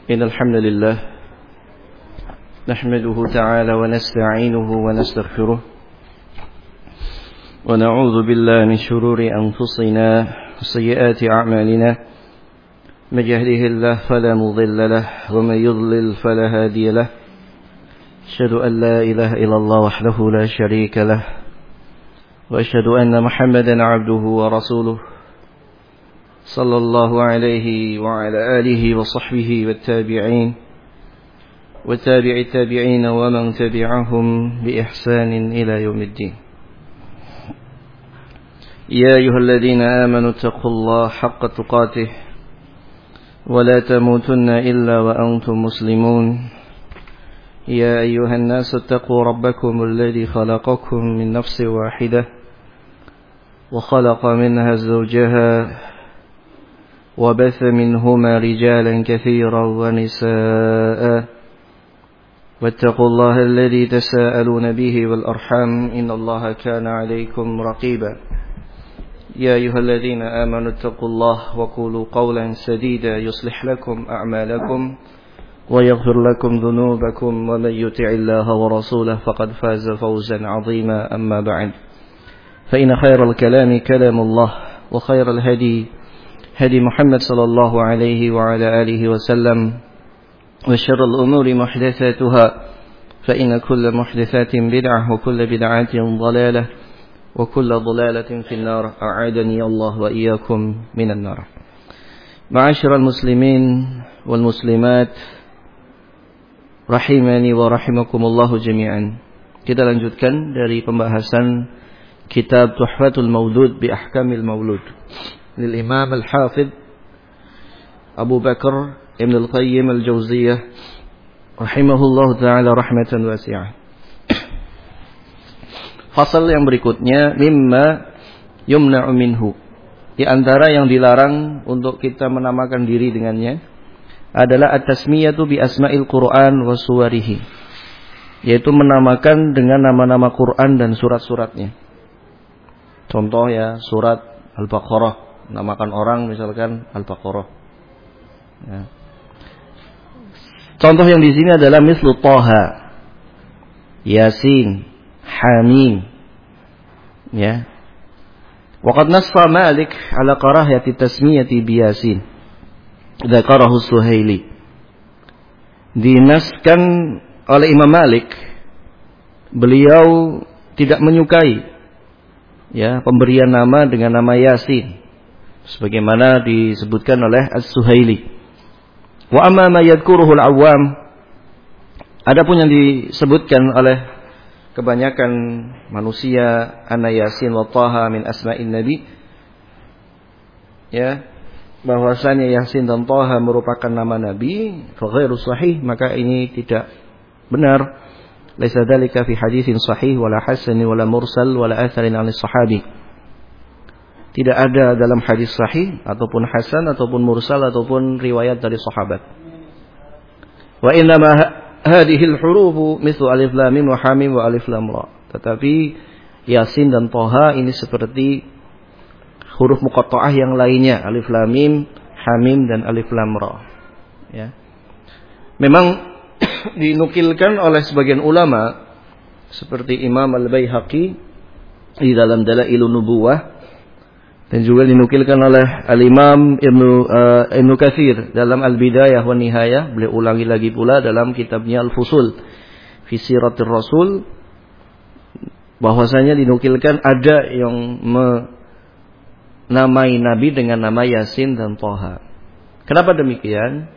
إن الحمد لله نحمده تعالى ونستعينه ونستغفره ونعوذ بالله من شرور أنفسنا وسيئات أعمالنا من يهده الله فلا مضل له ومن يضلل فلا هادي له أشهد أن لا إله إلا الله وحده لا شريك له وأشهد أن محمدا عبده ورسوله صلى الله عليه وعلى آله وصحبه والتابعين وتابع التابعين ومن تبعهم بإحسان إلى يوم الدين. يا أيها الذين آمنوا اتقوا الله حق تقاته ولا تموتن إلا وأنتم مسلمون. يا أيها الناس اتقوا ربكم الذي خلقكم من نفس واحدة وخلق منها زوجها وبث منهما رجالا كثيرا ونساء واتقوا الله الذي تساءلون به والأرحام إن الله كان عليكم رقيبا. يا أيها الذين آمنوا اتقوا الله وقولوا قولا سديدا يصلح لكم أعمالكم ويغفر لكم ذنوبكم ومن يطع الله ورسوله فقد فاز فوزا عظيما. أما بعد فإن خير الكلام كلام الله وخير الهدي هدي محمد صلى الله عليه وعلى آله وسلم وشر الأمور محدثاتها فإن كل محدثات بدعة وكل بدعة ضلالة وكل ضلالة في النار. أعاذني الله وإياكم من النار. معاشر المسلمين والmuslimat rahimani wa rahimakumullahu jami'an. Kita lanjutkan dari pembahasan kitab Tuhfatul Maulud bi Ahkamil Maulud lil Imam Al-Hafidh Abu Bakar Ibn Al-Qayyim Al-Jauziyah rahimahullahu ta'ala rahmatan wasi'ah. Fasal yang berikutnya, mimma yumna'u minhu, di antara yang dilarang untuk kita menamakan diri dengannya adalah at-tasmiyatu bi asma'il Qur'an wa suwarihi, yaitu menamakan dengan nama-nama Quran dan surat-suratnya. Contoh ya, surat Al-Baqarah, namakan orang misalkan Al-Baqarah. Ya. Contoh yang di sini adalah mislu Taha, Yasin, Hamim. Ya. Waqad nassa Malik ala karahiyati tasmiyati bi Yasin. Dzakarahu Suhaili. Dinaskan oleh Imam Malik, beliau tidak menyukai ya pemberian nama dengan nama Yasin, sebagaimana disebutkan oleh As-Suhaili. Wa amma ma yadhkuruhu al-awwam, adapun yang disebutkan oleh kebanyakan manusia, ana Yasin wa Taha min asma'in nabi, ya, bahwasanya Yasin dan Taha merupakan nama nabi, fa ghairu sahih, maka ini tidak benar. Laisa dzalika fi haditsin sahih wala hasan wala mursal wala atharin 'an as-sahabi. Tidak ada dalam hadis sahih ataupun hasan ataupun mursal ataupun riwayat dari sahabat. Wa inna ma hadhihi al-huruf mithlu alif lam mim wa hamim wa alif lam ra. Tetapi Yasin dan Taha ini seperti huruf muqatta'ah yang lainnya, alif lam mim, hamim dan alif lam ra. Ya. Memang dinukilkan oleh sebagian ulama seperti Imam Al-Baihaqi di dalam Dalailun Nubuwah, dan juga dinukilkan oleh Al-Imam Ibnu Katsir dalam Al-Bidayah wa Nihayah. Beliau ulangi lagi pula dalam kitabnya Al-Fusul fi Siratir Rasul, bahwasanya dinukilkan ada yang menamai nabi dengan nama Yasin dan Taha. Kenapa demikian?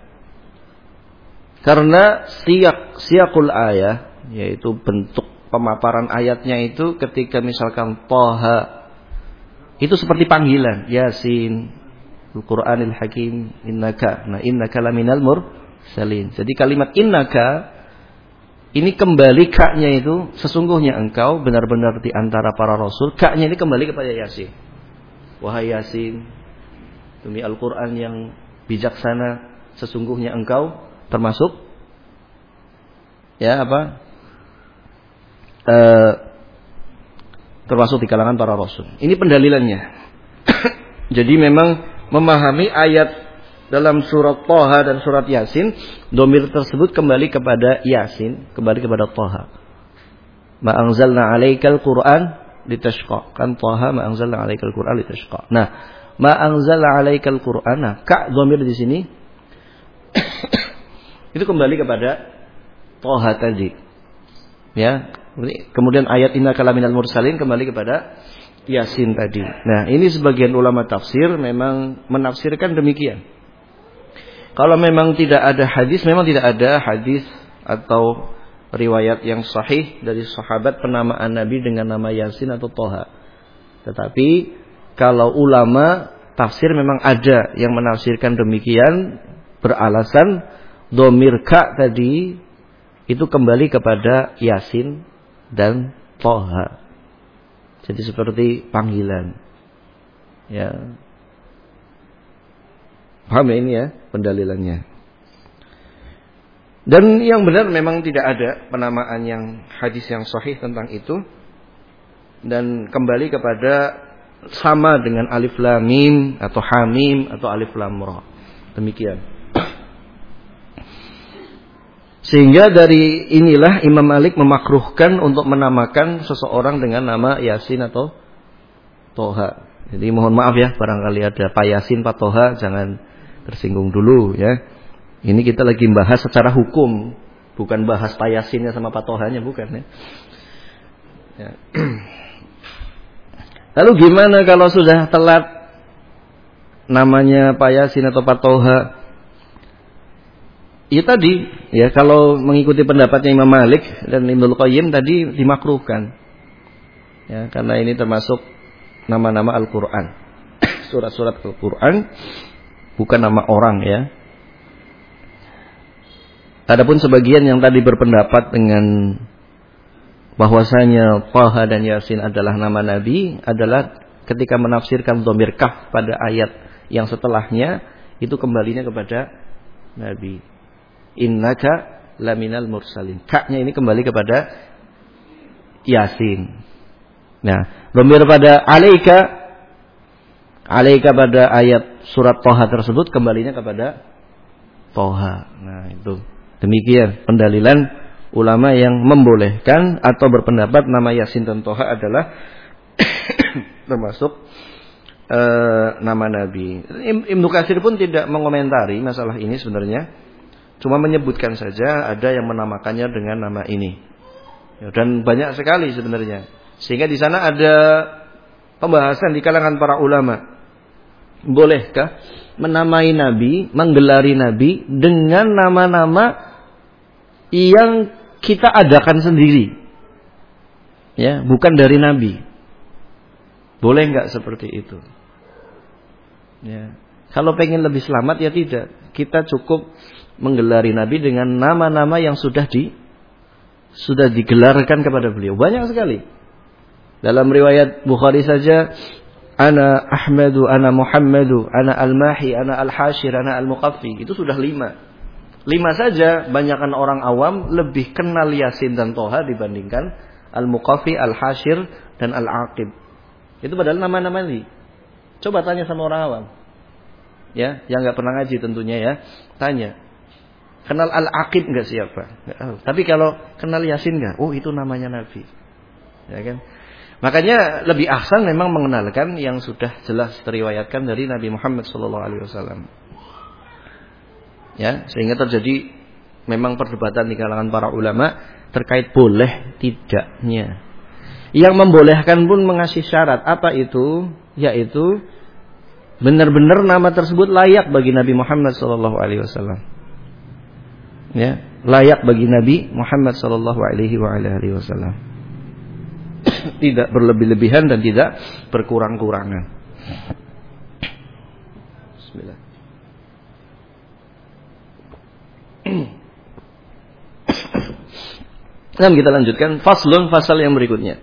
Karena siyaqul ayah, yaitu bentuk pemaparan ayatnya itu ketika misalkan Taha itu seperti panggilan, Yasin, Al-Qur'anil Hakim, innaka. Nah, innaka laminal mursalin. Jadi kalimat innaka ini kembali ka-nya itu sesungguhnya engkau benar-benar di antara para rasul. Ka-nya ini kembali kepada Yasin. Wahai Yasin, demi Al-Qur'an yang bijaksana, sesungguhnya engkau termasuk ya apa? Termasuk di kalangan para rasul. Ini pendalilannya. Jadi memang memahami ayat dalam surat Thaha dan surat Yasin, domir tersebut kembali kepada Yasin, kembali kepada Thaha. Ma anzalna 'alaikal Qur'an litashqa. Kan Thaha ma anzalna 'alaikal Qur'an litashqa. Nah, ma anzalna 'alaikal Qur'an. Nah, ka domir di sini itu kembali kepada Thaha tadi. Ya. Kemudian ayat innaka laminal mursalin kembali kepada Yasin tadi. Nah, ini sebagian ulama tafsir memang menafsirkan demikian. Kalau memang tidak ada hadis, memang tidak ada hadis atau riwayat yang sahih dari sahabat penamaan Nabi dengan nama Yasin atau Thaha. Tetapi kalau ulama tafsir memang ada yang menafsirkan demikian, beralasan dhamir ka tadi itu kembali kepada Yasin dan Thaha. Jadi seperti panggilan. Ya. Paham ya ini ya pendalilannya. Dan yang benar memang tidak ada penamaan yang hadis yang sahih tentang itu. Dan kembali kepada sama dengan alif lam mim atau hamim atau alif lam ra. Demikian. Sehingga dari inilah Imam Malik memakruhkan untuk menamakan seseorang dengan nama Yasin atau Thaha. Jadi mohon maaf ya, barangkali ada Pak Yasin, Pak Thaha, jangan tersinggung dulu ya. Ini kita lagi bahas secara hukum, bukan bahas Pak Yasinnya sama Pak Thahanya, bukan ya. Ya. Lalu gimana kalau sudah telat namanya Pak Yasin atau Pak Thaha? Ya tadi, ya kalau mengikuti pendapatnya Imam Malik dan Ibnu Qayyim tadi dimakruhkan. Ya, karena ini termasuk nama-nama Al-Qur'an. Surat-surat Al-Qur'an bukan nama orang ya. Adapun sebagian yang tadi berpendapat dengan bahwasanya Thaha dan Yasin adalah nama Nabi adalah ketika menafsirkan dhamir kaf pada ayat yang setelahnya itu kembalinya kepada Nabi. Innaka laminal mursalin. Ka-nya ini kembali kepada Yasin. Nah, dhamir pada alaika pada ayat surat Thaha tersebut kembalinya kepada Thaha. Nah, itu. Demikian pendalilan ulama yang membolehkan atau berpendapat nama Yasin dan Thaha adalah termasuk nama Nabi. Ibnu Katsir pun tidak mengomentari masalah ini sebenarnya. Cuma menyebutkan saja ada yang menamakannya dengan nama ini. Ya, dan banyak sekali sebenarnya. Sehingga di sana ada pembahasan di kalangan para ulama. Bolehkah menamai Nabi, menggelari Nabi dengan nama-nama yang kita adakan sendiri? Ya, bukan dari Nabi. Boleh enggak seperti itu? Ya. Kalau pengen lebih selamat ya tidak. Kita cukup menggelari Nabi dengan nama-nama yang sudah digelarkan kepada beliau. Banyak sekali. Dalam riwayat Bukhari saja, ana Ahmadu, ana Muhammadu, ana Al-Mahi, ana Al-Hashir, ana Al-Muqaffi. Itu sudah 5. 5 saja, banyakkan orang awam lebih kenal Yasin dan Thaha dibandingkan Al-Muqaffi, Al-Hashir, dan Al-Aqib. Itu padahal nama-nama ini. Coba tanya sama orang awam. Ya, yang enggak pernah ngaji tentunya ya. Tanya. Kenal Al-Aqib enggak siapa? Tapi kalau kenal Yasin enggak? Oh, itu namanya Nabi. Ya kan? Makanya lebih ahsan memang mengenalkan yang sudah jelas diriwayatkan dari Nabi Muhammad SAW. Ya, sehingga terjadi memang perdebatan di kalangan para ulama terkait boleh tidaknya. Yang membolehkan pun mengasih syarat. Apa itu? Yaitu benar-benar nama tersebut layak bagi Nabi Muhammad SAW. Ya, layak bagi Nabi Muhammad sallallahu alaihi wasallam. Tidak berlebih-lebihan dan tidak berkurang-kurangan. Bismillah. Nah, kita lanjutkan faslun, fasal yang berikutnya.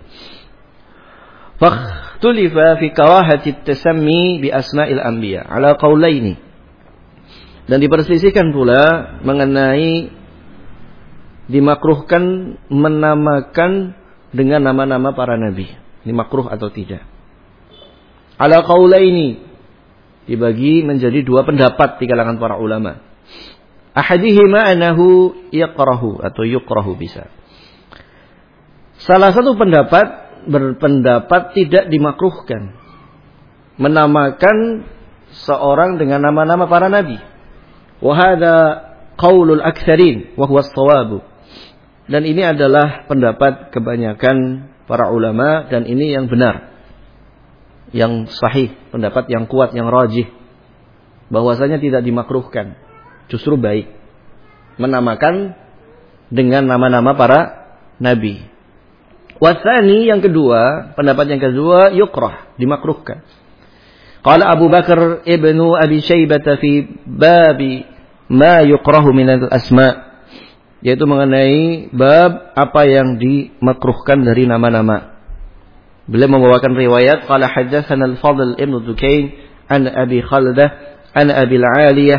Fakhtulifa fi kawahati tasammi bi asma'il anbiya ala qaulaini. Dan diperselisihkan pula mengenai dimakruhkan menamakan dengan nama-nama para nabi. Ini makruh atau tidak? Ala qaulaini. dibagi menjadi dua pendapat di kalangan para ulama. Ahadihima anahu yaqrahu atau yukrahu bisa. Salah satu pendapat berpendapat tidak dimakruhkan menamakan seorang dengan nama-nama para nabi. Wa hadza qaulul aktsarin wa huwa as-shawab. Dan ini adalah pendapat kebanyakan para ulama dan ini yang benar. Yang sahih, pendapat yang kuat, yang rajih. Bahwasanya tidak dimakruhkan, justru baik menamakan dengan nama-nama para nabi. Wasani yang kedua, pendapat yang kedua yukrah, dimakruhkan. Qala Abu Bakar ibnu Abi Syaibah fi babi ma yukrahu min al-asma, yaitu mengenai bab apa yang dimakruhkan dari nama-nama. Beliau membawakan riwayat qala haddatsana al-Fadl ibn Dukain an Abi Khaldah an Abi al-Aliyah,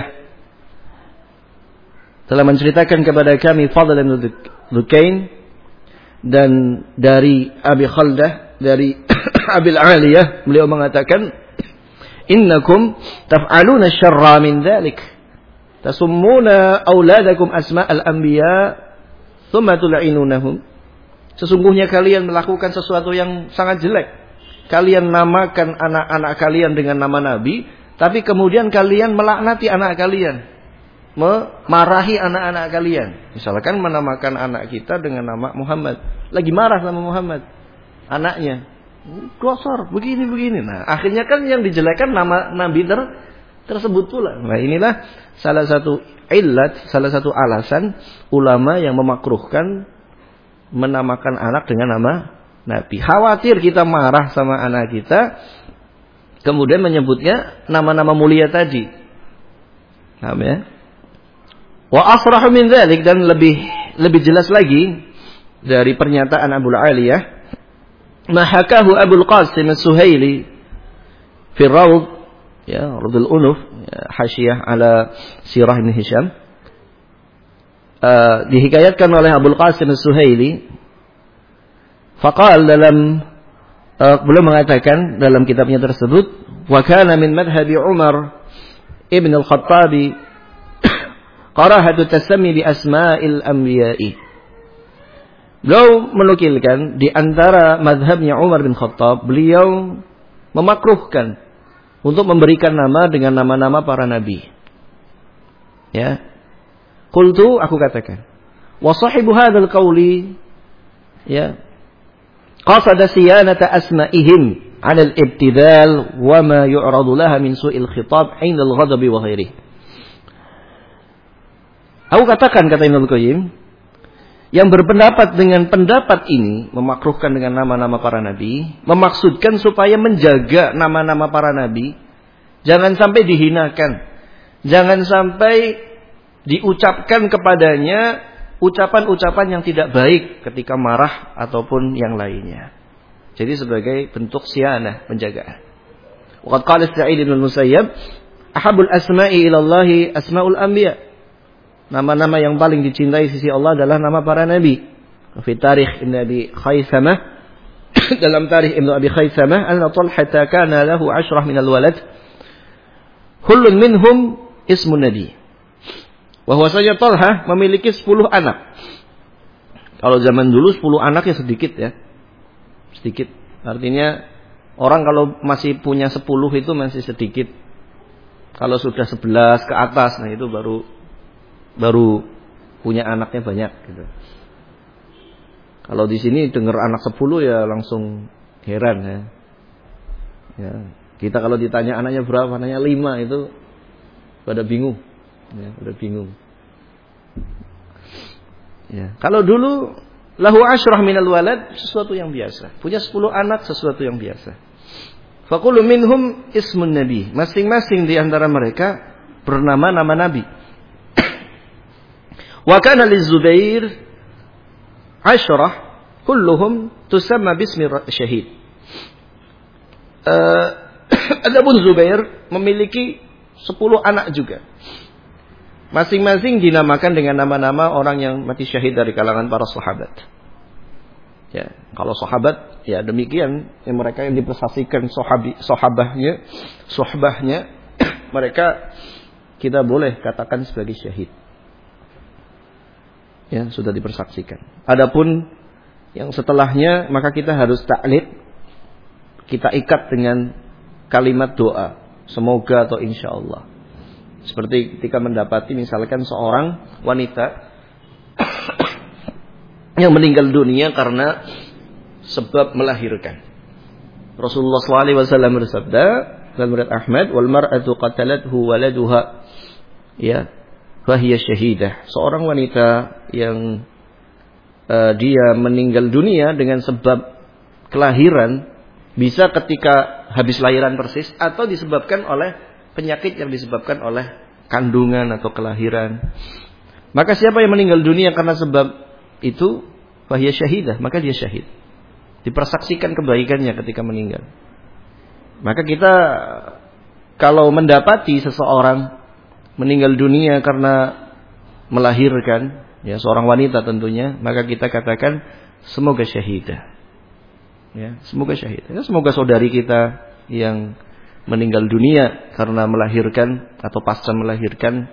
telah menceritakan kepada kami Fadl ibn Dukain dan dari Abi Khaldah dari Abi al-Aliyah, beliau mengatakan innakum taf'aluna syarra min dzalik tasummuna auladakum asma'al anbiya thumma tul'inunahum. Sesungguhnya kalian melakukan sesuatu yang sangat jelek. Kalian namakan anak-anak kalian dengan nama nabi, tapi kemudian kalian melaknati anak kalian, memarahi anak-anak kalian. Misalkan menamakan anak kita dengan nama Muhammad, lagi marah sama Muhammad, anaknya, kotor, begini-begini. Nah, akhirnya kan yang dijelekan nama nabi tersebut pula. Nah, inilah salah satu illat, salah satu alasan ulama yang memakruhkan menamakan anak dengan nama nabi. Khawatir kita marah sama anak kita, kemudian menyebutnya nama-nama mulia tadi. Paham ya? Wa asrahu min dzalik, dan lebih jelas lagi dari pernyataan Abu al-Aliyah, ma hakahu Abu al-Qasim as-Suhaili fi Rawd, ya, Rawdul Unuf, ya, hasyiyah ala Sirah Ibn Hisham. Dihikayatkan oleh Abu al-Qasim as-Suhaili, faqal dalam beliau mengatakan dalam kitabnya tersebut, wa kana min madhhabi Umar ibn al-Khattab karahatu tasammi bi asma'il anbiya'i. Beliau menukilkan di antara mazhabnya Umar bin Khattab, beliau memakruhkan untuk memberikan nama dengan nama-nama para nabi. Ya. Qultu, aku katakan, wa sahibu hadzal qawli, ya, qasada siyanata asma'ihim 'ala al-ibtidal wa ma yu'radu laha min su'il khitab 'inda al-ghadab wa ghairihi. Aku katakan, kata Ibnu Qayyim, yang berpendapat dengan pendapat ini, memakruhkan dengan nama-nama para nabi, memaksudkan supaya menjaga nama-nama para nabi, jangan sampai dihinakan, jangan sampai diucapkan kepadanya ucapan-ucapan yang tidak baik ketika marah ataupun yang lainnya. Jadi sebagai bentuk sianah, penjagaan. Waqad qala Sa'id bin Musayyab, ahabul asma'i ila Allah asma'ul anbiya. Nama-nama yang paling dicintai sisi Allah adalah nama para nabi. Fi tarikh Ibn Abi Khaysamah, dalam tarikh Ibn Abi Khaysamah, anna Talhata kana lahu 10 min al-walad, kullun minhum ismun nabi. Bahwasanya Talha memiliki 10 anak. Kalau zaman dulu 10 anaknya sedikit ya. Sedikit. Artinya orang kalau masih punya 10 itu masih sedikit. Kalau sudah 11 ke atas, nah itu baru punya anaknya banyak gitu. Kalau di sini dengar anak 10 ya langsung heran ya. Ya. Kita kalau ditanya anaknya berapa, anaknya 5, itu pada bingung. Ya, udah bingung. Ya. Kalau dulu lahu 10 minal walad, sesuatu yang biasa. Punya 10 anak, sesuatu yang biasa. Faqulu minhum ismun nabi. Masing-masing di antara mereka bernama nama nabi. Wa kana liz-Zubair 10 kulluhum tusamma bismi syahid. Adapun Zubair memiliki 10 anak juga. Masing-masing dinamakan dengan nama-nama orang yang mati syahid dari kalangan para sahabat. Ya, kalau sahabat ya demikian, mereka yang diprestasikan sahabahnya mereka kita boleh katakan sebagai syahid. Ya, sudah dipersaksikan. Adapun yang setelahnya maka kita harus taklid, kita ikat dengan kalimat doa, semoga atau insyaallah. Seperti ketika mendapati misalkan seorang wanita yang meninggal dunia karena sebab melahirkan. Rasulullah SAW bersabda dalam riwayat Ahmad, wal mar'atu qatalathu waladuha, ya, fahiya syahidah. Seorang wanita yang dia meninggal dunia dengan sebab kelahiran, bisa ketika habis lahiran persis atau disebabkan oleh penyakit yang disebabkan oleh kandungan atau kelahiran. Maka siapa yang meninggal dunia karena sebab itu, fahiya syahidah, maka dia syahid. Dipersaksikan kebaikannya ketika meninggal. Maka kita kalau mendapati seseorang meninggal dunia karena melahirkan, ya, seorang wanita tentunya, maka kita katakan semoga syahidah. Ya, semoga syahidah. Ya, semoga saudari kita yang meninggal dunia karena melahirkan atau pasca melahirkan,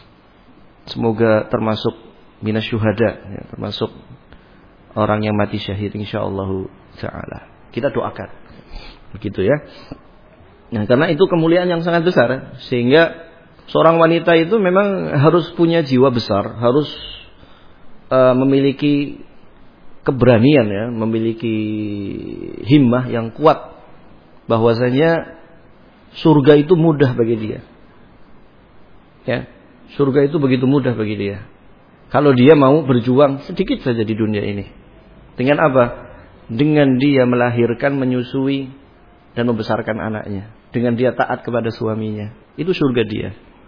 semoga termasuk minas syuhada, ya, termasuk orang yang mati syahid insyaallah taala. Kita doakan. Begitu ya. Nah, karena itu kemuliaan yang sangat besar, sehingga seorang wanita itu memang harus punya jiwa besar, harus memiliki keberanian, ya, memiliki himmah yang kuat bahwasanya surga itu mudah bagi dia. Ya, surga itu begitu mudah bagi dia. Kalau dia mau berjuang sedikit saja di dunia ini. Dengan apa? Dengan dia melahirkan, menyusui dan membesarkan anaknya. Dengan dia taat kepada suaminya. Itu surga dia.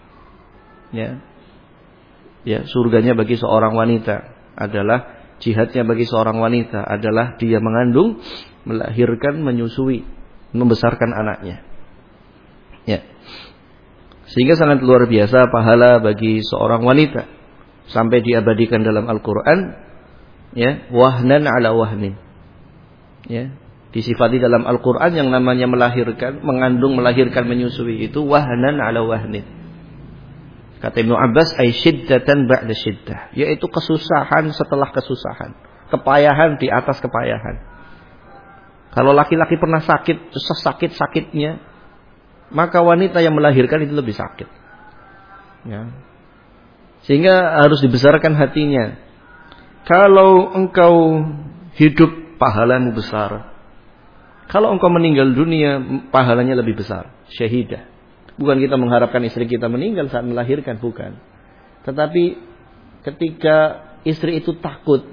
Ya. Ya, surganya bagi seorang wanita adalah, jihadnya bagi seorang wanita adalah dia mengandung, melahirkan, menyusui, membesarkan anaknya. Ya. Sehingga sangat luar biasa pahala bagi seorang wanita. Sampai diabadikan dalam Al-Quran, ya, wahnan ala wahnin. Ya, disifati dalam Al-Quran yang namanya melahirkan, mengandung, melahirkan, menyusui itu wahnan ala wahnin. Kata Ibnu Abbas, ay syiddatan ba'da syiddah, yaitu kesusahan setelah kesusahan, kepayahan di atas kepayahan. Kalau laki-laki pernah sakit, sesakit-sakitnya, maka wanita yang melahirkan itu lebih sakit. Ya. Sehingga harus dibesarkan hatinya. Kalau engkau hidup, pahalamu besar. Kalau engkau meninggal dunia, pahalanya lebih besar. Syahidah. Bukan kita mengharapkan istri kita meninggal saat melahirkan, bukan. Tetapi ketika istri itu takut,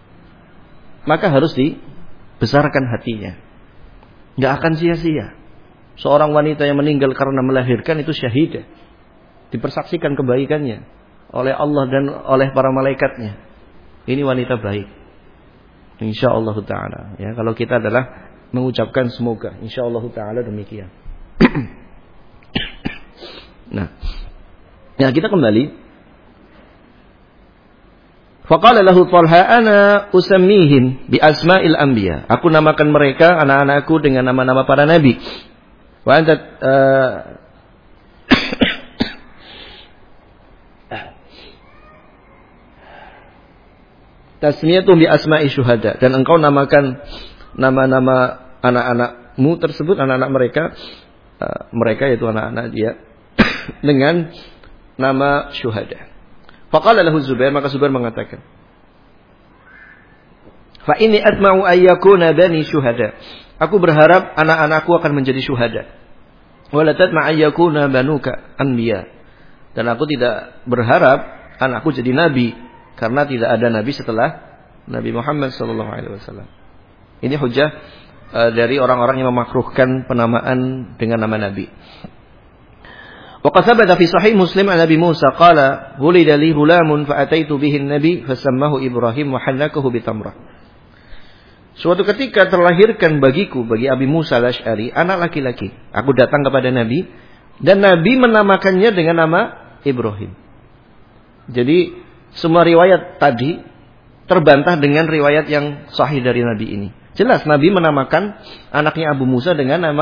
maka harus dibesarkan hatinya. Gak akan sia-sia. Seorang wanita yang meninggal karena melahirkan itu syahidah. Dipersaksikan kebaikannya oleh Allah dan oleh para malaikatnya. Ini wanita baik. Insyaallah taala. Ya, kalau kita adalah mengucapkan semoga, insyaallah taala demikian. Nah, ya, kita kembali. Faqala lahu Talha, ana usammihim bi asma'il anbiya. Aku namakan mereka, anak-anakku, dengan nama-nama para nabi. Wa anta tasmiyatun bi asma'i syuhada, dan engkau namakan nama-nama anak-anakmu tersebut, anak-anak mereka, mereka yaitu anak-anak dia dengan nama syuhada. Faqala lahu Zubair, maka Zubair mengatakan, fa inni atma'u ayyakuna bani syuhada. Aku berharap anak-anakku akan menjadi syuhada. Wa la tatma ayyakuna banuka anbiya. Dan aku tidak berharap anakku jadi nabi, karena tidak ada nabi setelah Nabi Muhammad SAW. Ini hujah dari orang-orang yang memakruhkan penamaan dengan nama nabi. Wa qad thabata fi sahih Muslim an Nabi Musa qala wulida li ghulamun fa ataitu bihi an-nabi fasammahu Ibrahim wa hannakahu bi tamrah. Suatu ketika terlahirkan bagiku, bagi Abi Musa al-Asy'ari, anak laki-laki. Aku datang kepada Nabi dan Nabi menamakannya dengan nama Ibrahim. Jadi semua riwayat tadi terbantah dengan riwayat yang sahih dari Nabi ini. Jelas Nabi menamakan anaknya Abu Musa dengan nama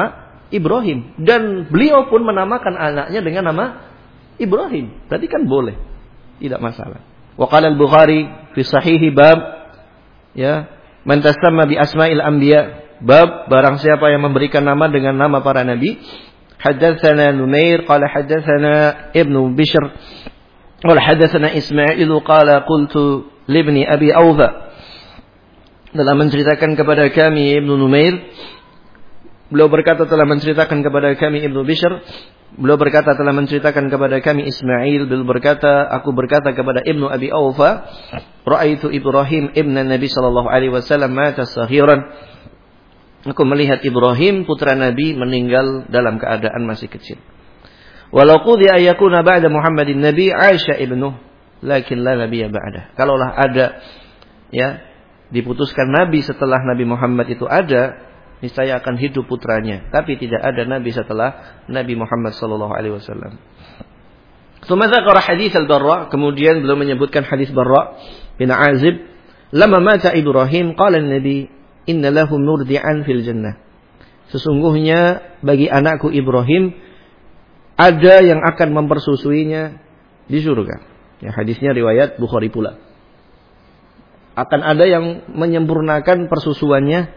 Ibrahim. Dan beliau pun menamakan anaknya dengan nama Ibrahim. Berarti kan boleh. Tidak masalah. Wa qala al-Bukhari fi sahihi bab ya, man tasamma bi asma'il anbiya, bab barang siapa yang memberikan nama dengan nama para nabi. Haddatsana Numair qala haddatsana Ibnu Bishr qala haddatsana Ismail qala qultu li ibni Abi Awfa. Dalam menceritakan kepada kami Ibnu Numair, beliau berkata telah menceritakan kepada kami Ibnu Bishr, beliau berkata telah menceritakan kepada kami Ismail, beliau berkata aku berkata kepada Ibnu Abi Awfa, ra'aitu Ibrahim ibn Nabi sallallahu alaihi wasallam mata saghiran. Aku melihat Ibrahim putra Nabi meninggal dalam keadaan masih kecil. Walau qudhiya ayakuna ba'da Muhammadin Nabi Aisha ibnuh, lakin la nabiyya ba'da. Kalaulah ada ya diputuskan Nabi setelah Nabi Muhammad itu ada, niscaya akan hidup putranya. Tapi tidak ada Nabi setelah Nabi Muhammad sallallahu alaihi wasallam. Tsumma dzakara hadits al-Barra, kemudian beliau menyebutkan hadis Barra bin Azib, "Lamma mata Ibrahim qala an-nabi inna lahu murdi'an fil jannah." Sesungguhnya bagi anakku Ibrahim ada yang akan mempersusuinya di surga. Ya, hadisnya riwayat Bukhari pula. Akan ada yang menyempurnakan persusuannya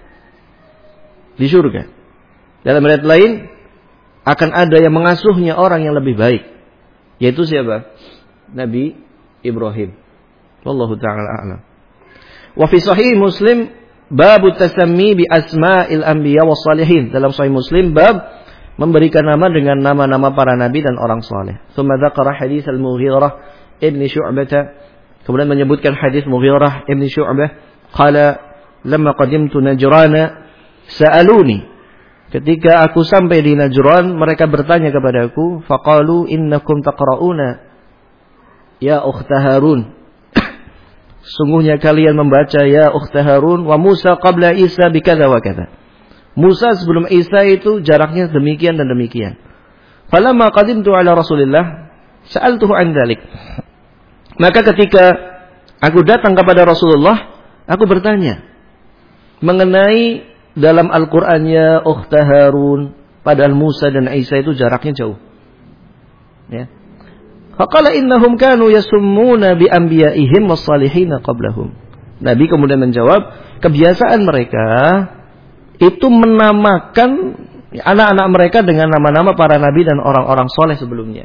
di surga. Dalam riwayat lain, akan ada yang mengasuhnya orang yang lebih baik. Yaitu siapa? Nabi Ibrahim. Wallahu ta'ala a'lam. Wa fi sahih Muslim, bab tasammi bi asma'il anbiya was salihin. Dalam sahih Muslim, bab memberikan nama dengan nama-nama para nabi dan orang saleh. Tsumma dzakara hadits al-Mughirah ibn Syu'bah. Kemudian menyebutkan hadis Mughirah ibn Syu'bah, qala lamma qadimtu Najran sa'aluni. Ketika aku sampai di Najran, mereka bertanya kepadaku, faqalu innakum taqra'una ya ukhta Harun. Sungguhnya kalian membaca ya ukhta Harun wa Musa qabla Isa bikadza wa kadza. Musa sebelum Isa itu jaraknya demikian dan demikian. Falamma qadimtu ala Rasulillah sa'altuhu an dzalik. Maka ketika aku datang kepada Rasulullah, aku bertanya mengenai dalam Al-Qur'annya ukhta Harun, padahal Musa dan Isa itu jaraknya jauh. Ya. Faqala innahum kanu yasummuna bi anbiya'ihim was-salihin qablahum. Nabi kemudian menjawab, kebiasaan mereka itu menamakan anak-anak mereka dengan nama-nama para nabi dan orang-orang soleh sebelumnya.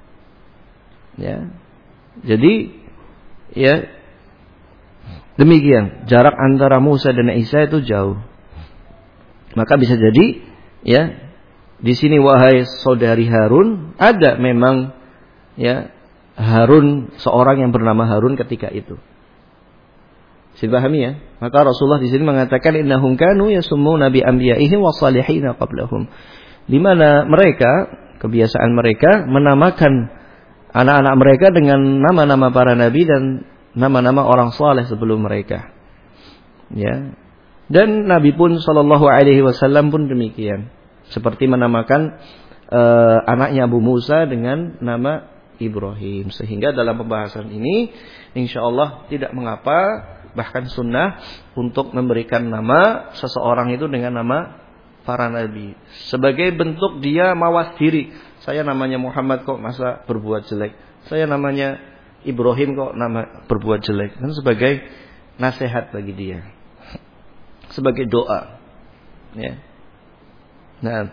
Ya. Jadi ya demikian, jarak antara Musa dan Isa itu jauh. Maka bisa jadi ya di sini wahai saudari Harun, ada memang ya Harun, seorang yang bernama Harun ketika itu. Dipahami ya? Maka Rasulullah di sini mengatakan innahum kanu yasummuna bi anbiya'ihim was salihin qablahum. Di mana mereka, kebiasaan mereka menamakan anak-anak mereka dengan nama-nama para nabi dan nama-nama orang saleh sebelum mereka. Ya. Dan Nabi pun sallallahu alaihi wasallam pun demikian. Seperti menamakan anaknya Abu Musa dengan nama Ibrahim. Sehingga dalam pembahasan ini insyaallah tidak mengapa, bahkan sunnah untuk memberikan nama seseorang itu dengan nama para nabi. Sebagai bentuk dia mawas diri. Saya namanya Muhammad kok masa berbuat jelek. Saya namanya Ibrahim kok nama berbuat jelek. Dan sebagai nasihat bagi dia. Sebagai doa. Ya. Nah.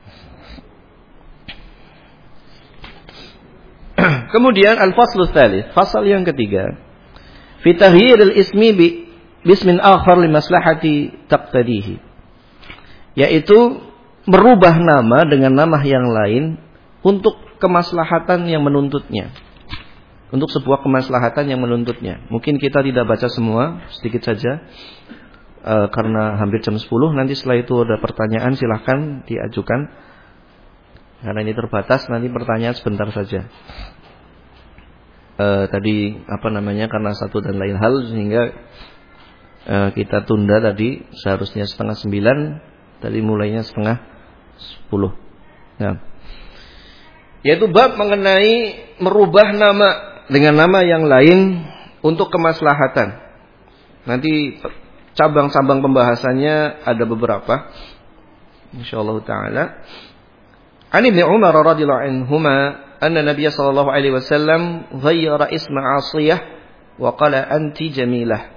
Kemudian al-faslu tsalits, fasal yang ketiga. Fi taghyiril ismi bismin akhar li maslahati taqtadihi. Yaitu merubah nama dengan nama yang lain untuk kemaslahatan yang menuntutnya. Untuk sebuah kemaslahatan yang menuntutnya. Mungkin kita tidak baca semua, sedikit saja. Karena hampir jam 10. Nanti setelah itu ada pertanyaan, silahkan diajukan. Karena ini terbatas, nanti pertanyaan sebentar saja. Tadi karena satu dan lain hal, sehingga kita tunda tadi. Seharusnya 8:30. Tadi mulainya 8:30. Nah. Yaitu bab mengenai merubah nama dengan nama yang lain untuk kemaslahatan. Nanti cabang-cabang pembahasannya ada beberapa. insyaallah taala. An Ibnu Umar radhiyallahu anhuma anna Nabiy sallallahu alaihi wasallam ghayyara isma Asiyah wa qala anti jamilah.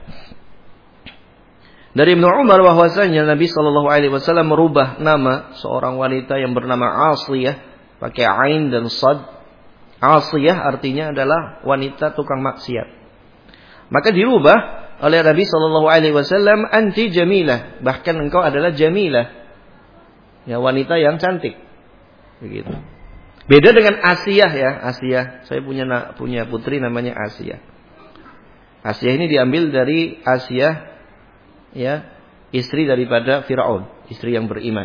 Dari Ibnu Umar bahwasanya Nabi sallallahu alaihi wasallam merubah nama seorang wanita yang bernama Asiyah pakai ain dan sad. Asiyah artinya adalah wanita tukang maksiat. Maka dirubah oleh Nabi sallallahu alaihi wasallam anti jamilah, bahkan engkau adalah jamilah. Ya, wanita yang cantik. Begitu. Beda dengan Asiyah ya, Asiyah. Saya punya putri namanya Asiyah. Asiyah ini diambil dari Asiyah, ya, istri daripada Firaun, istri yang beriman.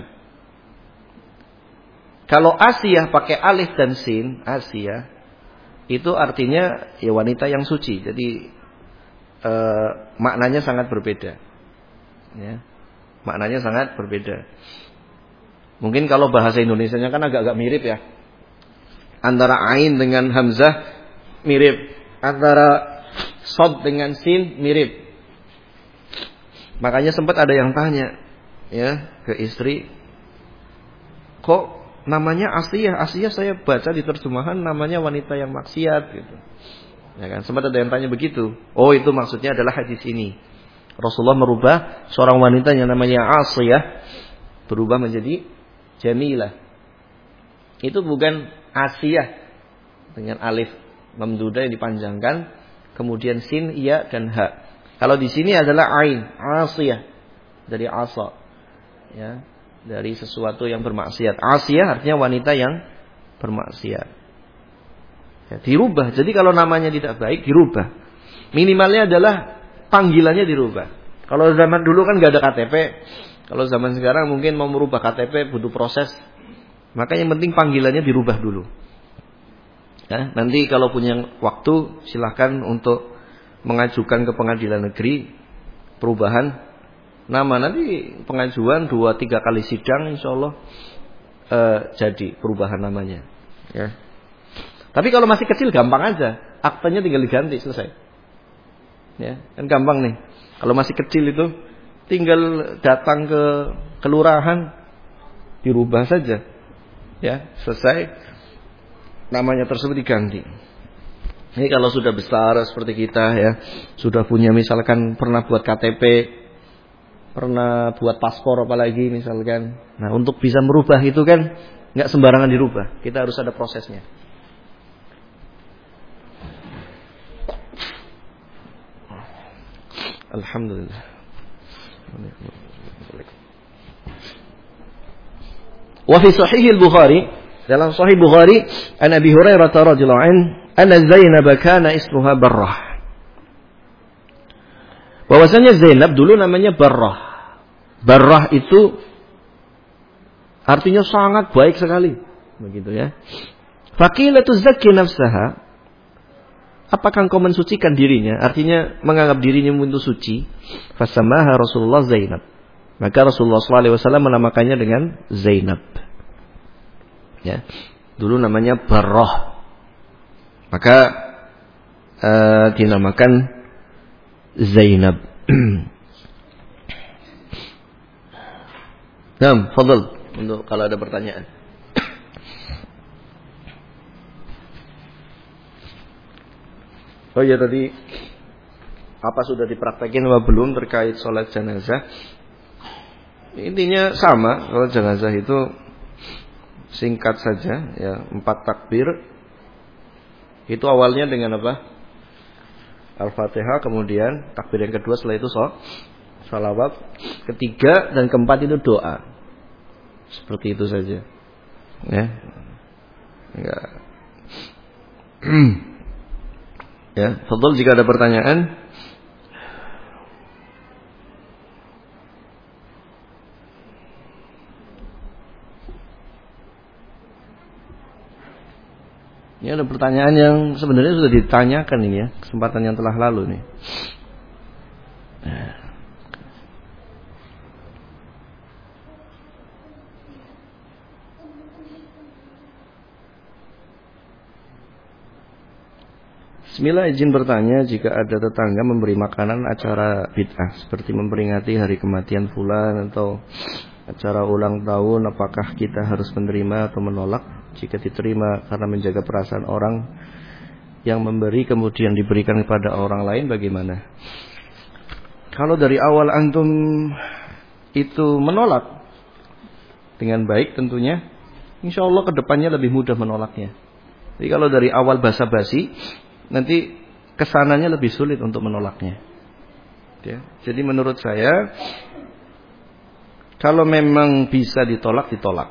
Kalau Asiyah pakai alif dan sin, Asiyah itu artinya ya wanita yang suci. Jadi maknanya sangat berbeda. Ya, maknanya sangat berbeda. Mungkin kalau bahasa Indonesianya kan agak-agak mirip ya. Antara ain dengan hamzah mirip, antara shad dengan sin mirip. Makanya sempat ada yang tanya ya ke istri, kok namanya Asiyah? Asiyah saya baca di terjemahan namanya wanita yang maksiat gitu. Ya kan, sempat ada yang tanya begitu. Oh, itu maksudnya adalah hadis ini. Rasulullah merubah seorang wanita yang namanya Asiyah berubah menjadi Jamilah. Itu bukan Asiyah dengan alif mamdudah yang dipanjangkan, kemudian sin, ya dan ha. Kalau di sini adalah ain, Asiyah dari asa, ya, dari sesuatu yang bermaksiat. Asiyah artinya wanita yang bermaksiat. Ya, dirubah. Jadi kalau namanya tidak baik dirubah. Minimalnya adalah panggilannya dirubah. Kalau zaman dulu kan nggak ada KTP. Kalau zaman sekarang mungkin mau merubah KTP butuh proses. Maka yang penting panggilannya dirubah dulu. Ya, nanti kalau punya waktu silahkan untuk mengajukan ke pengadilan negeri perubahan nama. Nanti pengajuan 2-3 kali sidang insyaallah jadi perubahan namanya. Ya. Tapi kalau masih kecil gampang aja, aktenya tinggal diganti selesai. Ya, kan gampang nih. Kalau masih kecil itu tinggal datang ke kelurahan dirubah saja. Ya, selesai namanya tersebut diganti. Ini kalau sudah besar seperti kita ya, sudah punya misalkan pernah buat KTP, pernah buat paspor apalagi misalkan. Nah, untuk bisa merubah itu kan nggak sembarangan dirubah. Kita harus ada prosesnya. Alhamdulillah. Wa fi sahih al-Bukhari, dalam sahih Bukhari, an Abi Hurairah radhiyallahu anhu, anna Zainab kana ismuha Barrah. Bahwasanya Zainab dulu namanya Barrah. Barrah itu artinya sangat baik sekali, begitu ya. Faqila tuzakki nafsaha. Apakah engkau mensucikan dirinya? Artinya menganggap dirinya untuk suci. Fasamaha Rasulullah Zainab. Maka Rasulullah SAW menamakannya dengan Zainab. Ya, dulu namanya Barrah. Maka dinamakan Zainab. Nah, fadhal untuk kalau ada pertanyaan. Oh ya, tadi apa sudah dipraktekin atau belum terkait sholat jenazah? Intinya sama, sholat jenazah itu singkat saja, ya 4 takbir. Itu awalnya dengan apa? Al-Fatihah, kemudian takbir yang kedua setelah itu shalawat, ketiga dan keempat itu doa. Seperti itu saja. Ya. Enggak. Ya, fadhal jika ada pertanyaan. Ini ada pertanyaan yang sebenarnya sudah ditanyakan ini ya, kesempatan yang telah lalu nih. Bismillah, izin bertanya, jika ada tetangga memberi makanan acara bid'ah seperti memperingati hari kematian fulan atau acara ulang tahun, apakah kita harus menerima atau menolak? Jika diterima karena menjaga perasaan orang yang memberi kemudian diberikan kepada orang lain, bagaimana? Kalau dari awal antum itu menolak dengan baik tentunya, insya Allah kedepannya lebih mudah menolaknya. Jadi kalau dari awal basa-basi, nanti kesananya lebih sulit untuk menolaknya. Ya. Jadi menurut saya, kalau memang bisa ditolak, ditolak.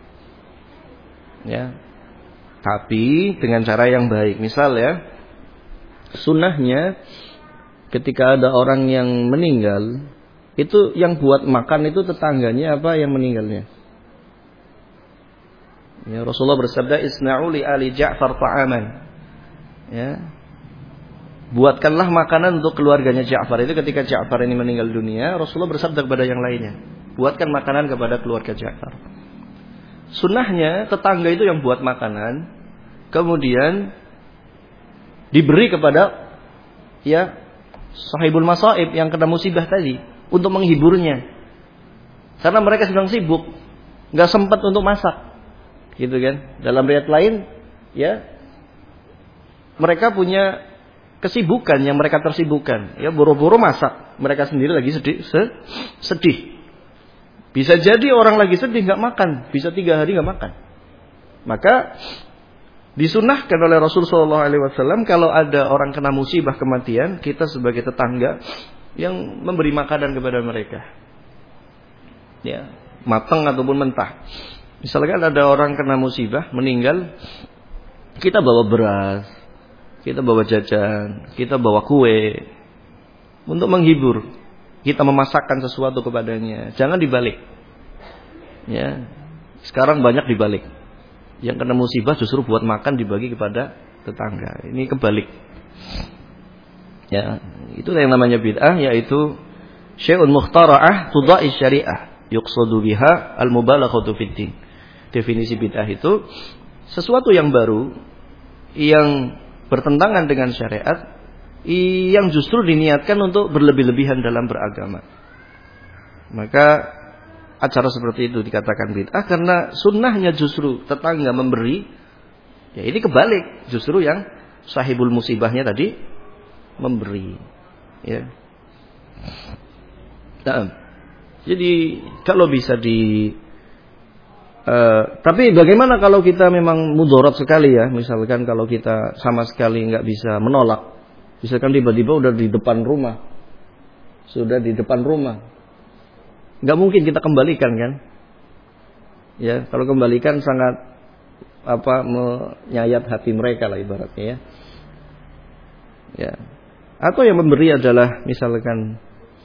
Ya. Tapi dengan cara yang baik. Misal ya, sunnahnya ketika ada orang yang meninggal, itu yang buat makan itu tetangganya apa yang meninggalnya? Ya, Rasulullah bersabda, "Isna'u li ali Ja'far ta'aman." Ya. Buatkanlah makanan untuk keluarganya Ja'far. Itu ketika Ja'far ini meninggal dunia, Rasulullah bersabda kepada yang lainnya, buatkan makanan kepada keluarga Ja'far. Sunnahnya tetangga itu yang buat makanan, kemudian diberi kepada ya sahibul masaib yang kena musibah tadi untuk menghiburnya. Karena mereka sedang sibuk, nggak sempat untuk masak. Gitu kan. Dalam riwayat lain, ya, mereka punya kesibukan yang mereka tersibukkan. Ya, buru-buru masak. Mereka sendiri lagi sedih. Bisa jadi orang lagi sedih nggak makan, bisa 3 hari nggak makan. Maka disunahkan oleh Rasulullah SAW kalau ada orang kena musibah kematian, kita sebagai tetangga yang memberi makanan kepada mereka. Ya, matang ataupun mentah. Misalkan ada orang kena musibah, meninggal, kita bawa beras, kita bawa jajan, kita bawa kue untuk menghibur. Kita memasakkan sesuatu kepadanya. Jangan dibalik. Ya, sekarang banyak dibalik. Yang kena musibah justru buat makan dibagi kepada tetangga. Ini kebalik. Ya, itu yang namanya bid'ah, yaitu syai'un mukhtara'ah tudha'i syari'ah yuqsadu biha al-mubalaghatu fid din. Definisi bid'ah itu sesuatu yang baru yang bertentangan dengan syariat yang justru diniatkan untuk berlebih-lebihan dalam beragama. Maka acara seperti itu dikatakan bid'ah karena sunnahnya justru tetangga memberi. Ya ini kebalik, justru yang sahibul musibahnya tadi memberi. Ya. Nah, jadi kalau bisa tapi bagaimana kalau kita memang mudarat sekali ya, misalkan kalau kita sama sekali nggak bisa menolak, misalkan tiba-tiba udah di depan rumah, sudah di depan rumah, nggak mungkin kita kembalikan kan? Ya, kalau kembalikan sangat menyayat hati mereka lah ibaratnya ya. Ya, atau yang memberi adalah misalkan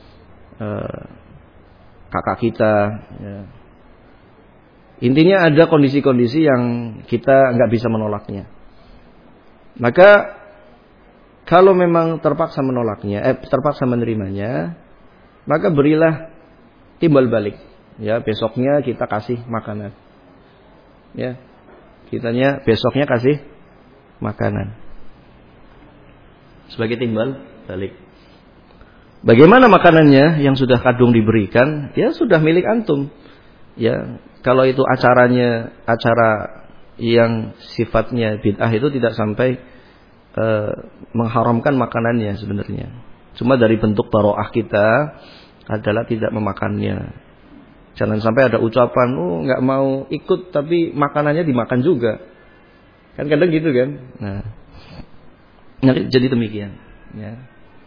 kakak kita. Ya. Intinya ada kondisi-kondisi yang kita nggak bisa menolaknya. Maka kalau memang terpaksa menolaknya, terpaksa menerimanya, maka berilah timbal balik. Ya, besoknya kita kasih makanan. Ya, kitanya besoknya kasih makanan sebagai timbal balik. Bagaimana makanannya yang sudah kadung diberikan? Ya sudah milik antum. Ya. Kalau itu acara yang sifatnya bid'ah itu tidak sampai mengharamkan makanannya sebenarnya. Cuma dari bentuk baroah kita adalah tidak memakannya. Jangan sampai ada ucapan, nggak mau ikut tapi makanannya dimakan juga. Kan kadang gitu kan. Nah, jadi demikian. Ya.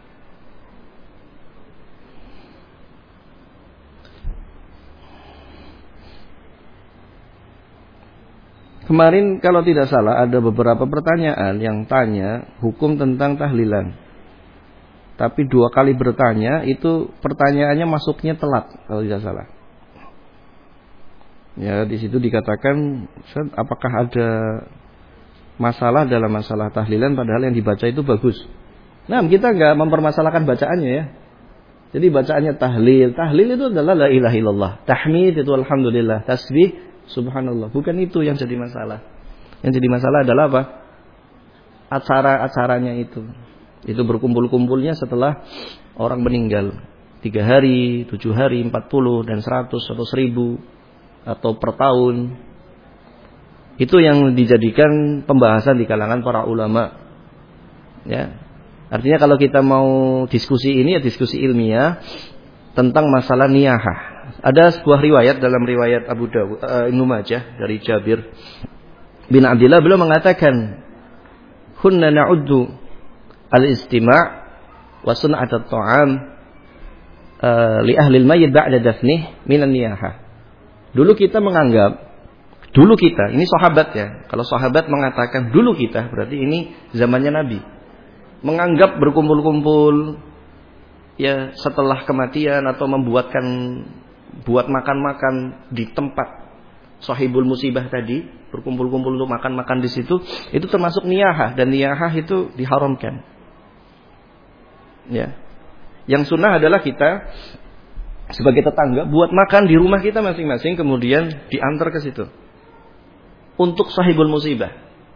Kemarin kalau tidak salah ada beberapa pertanyaan yang tanya hukum tentang tahlilan. Tapi 2 kali bertanya itu pertanyaannya masuknya telat kalau tidak salah. Ya di situ dikatakan apakah ada masalah dalam masalah tahlilan padahal yang dibaca itu bagus. Nah kita nggak mempermasalahkan bacaannya ya. Jadi bacaannya tahlil. Tahlil itu adalah la ilaha illallah. Tahmid itu alhamdulillah. Tasbih subhanallah, bukan itu yang jadi masalah. Yang jadi masalah adalah apa? Acara-acaranya itu. Itu berkumpul-kumpulnya setelah orang meninggal. 3 hari, 7 hari, 40 dan 100 atau 1000 atau per tahun. Itu yang dijadikan pembahasan di kalangan para ulama. Ya. Artinya kalau kita mau diskusi ini ya diskusi ilmiah tentang masalah niyahah. Ada sebuah riwayat dalam riwayat Abu Dawud Ibnu Majah dari Jabir bin Abdullah, beliau mengatakan, "Kunna na'uddu al-istima' wa sun'at at-ta'am li ahli al-mayyit ba'da dafnih min an-niyahah." Dulu kita menganggap, ini sahabat ya. Kalau sahabat mengatakan dulu kita, berarti ini zamannya Nabi. Menganggap berkumpul-kumpul ya setelah kematian atau buat makan-makan di tempat sahibul musibah tadi, berkumpul-kumpul untuk makan-makan di situ, itu termasuk niyahah, dan niyahah itu diharamkan. Ya. Yang sunnah adalah kita sebagai tetangga buat makan di rumah kita masing-masing, kemudian diantar ke situ untuk sahibul musibah.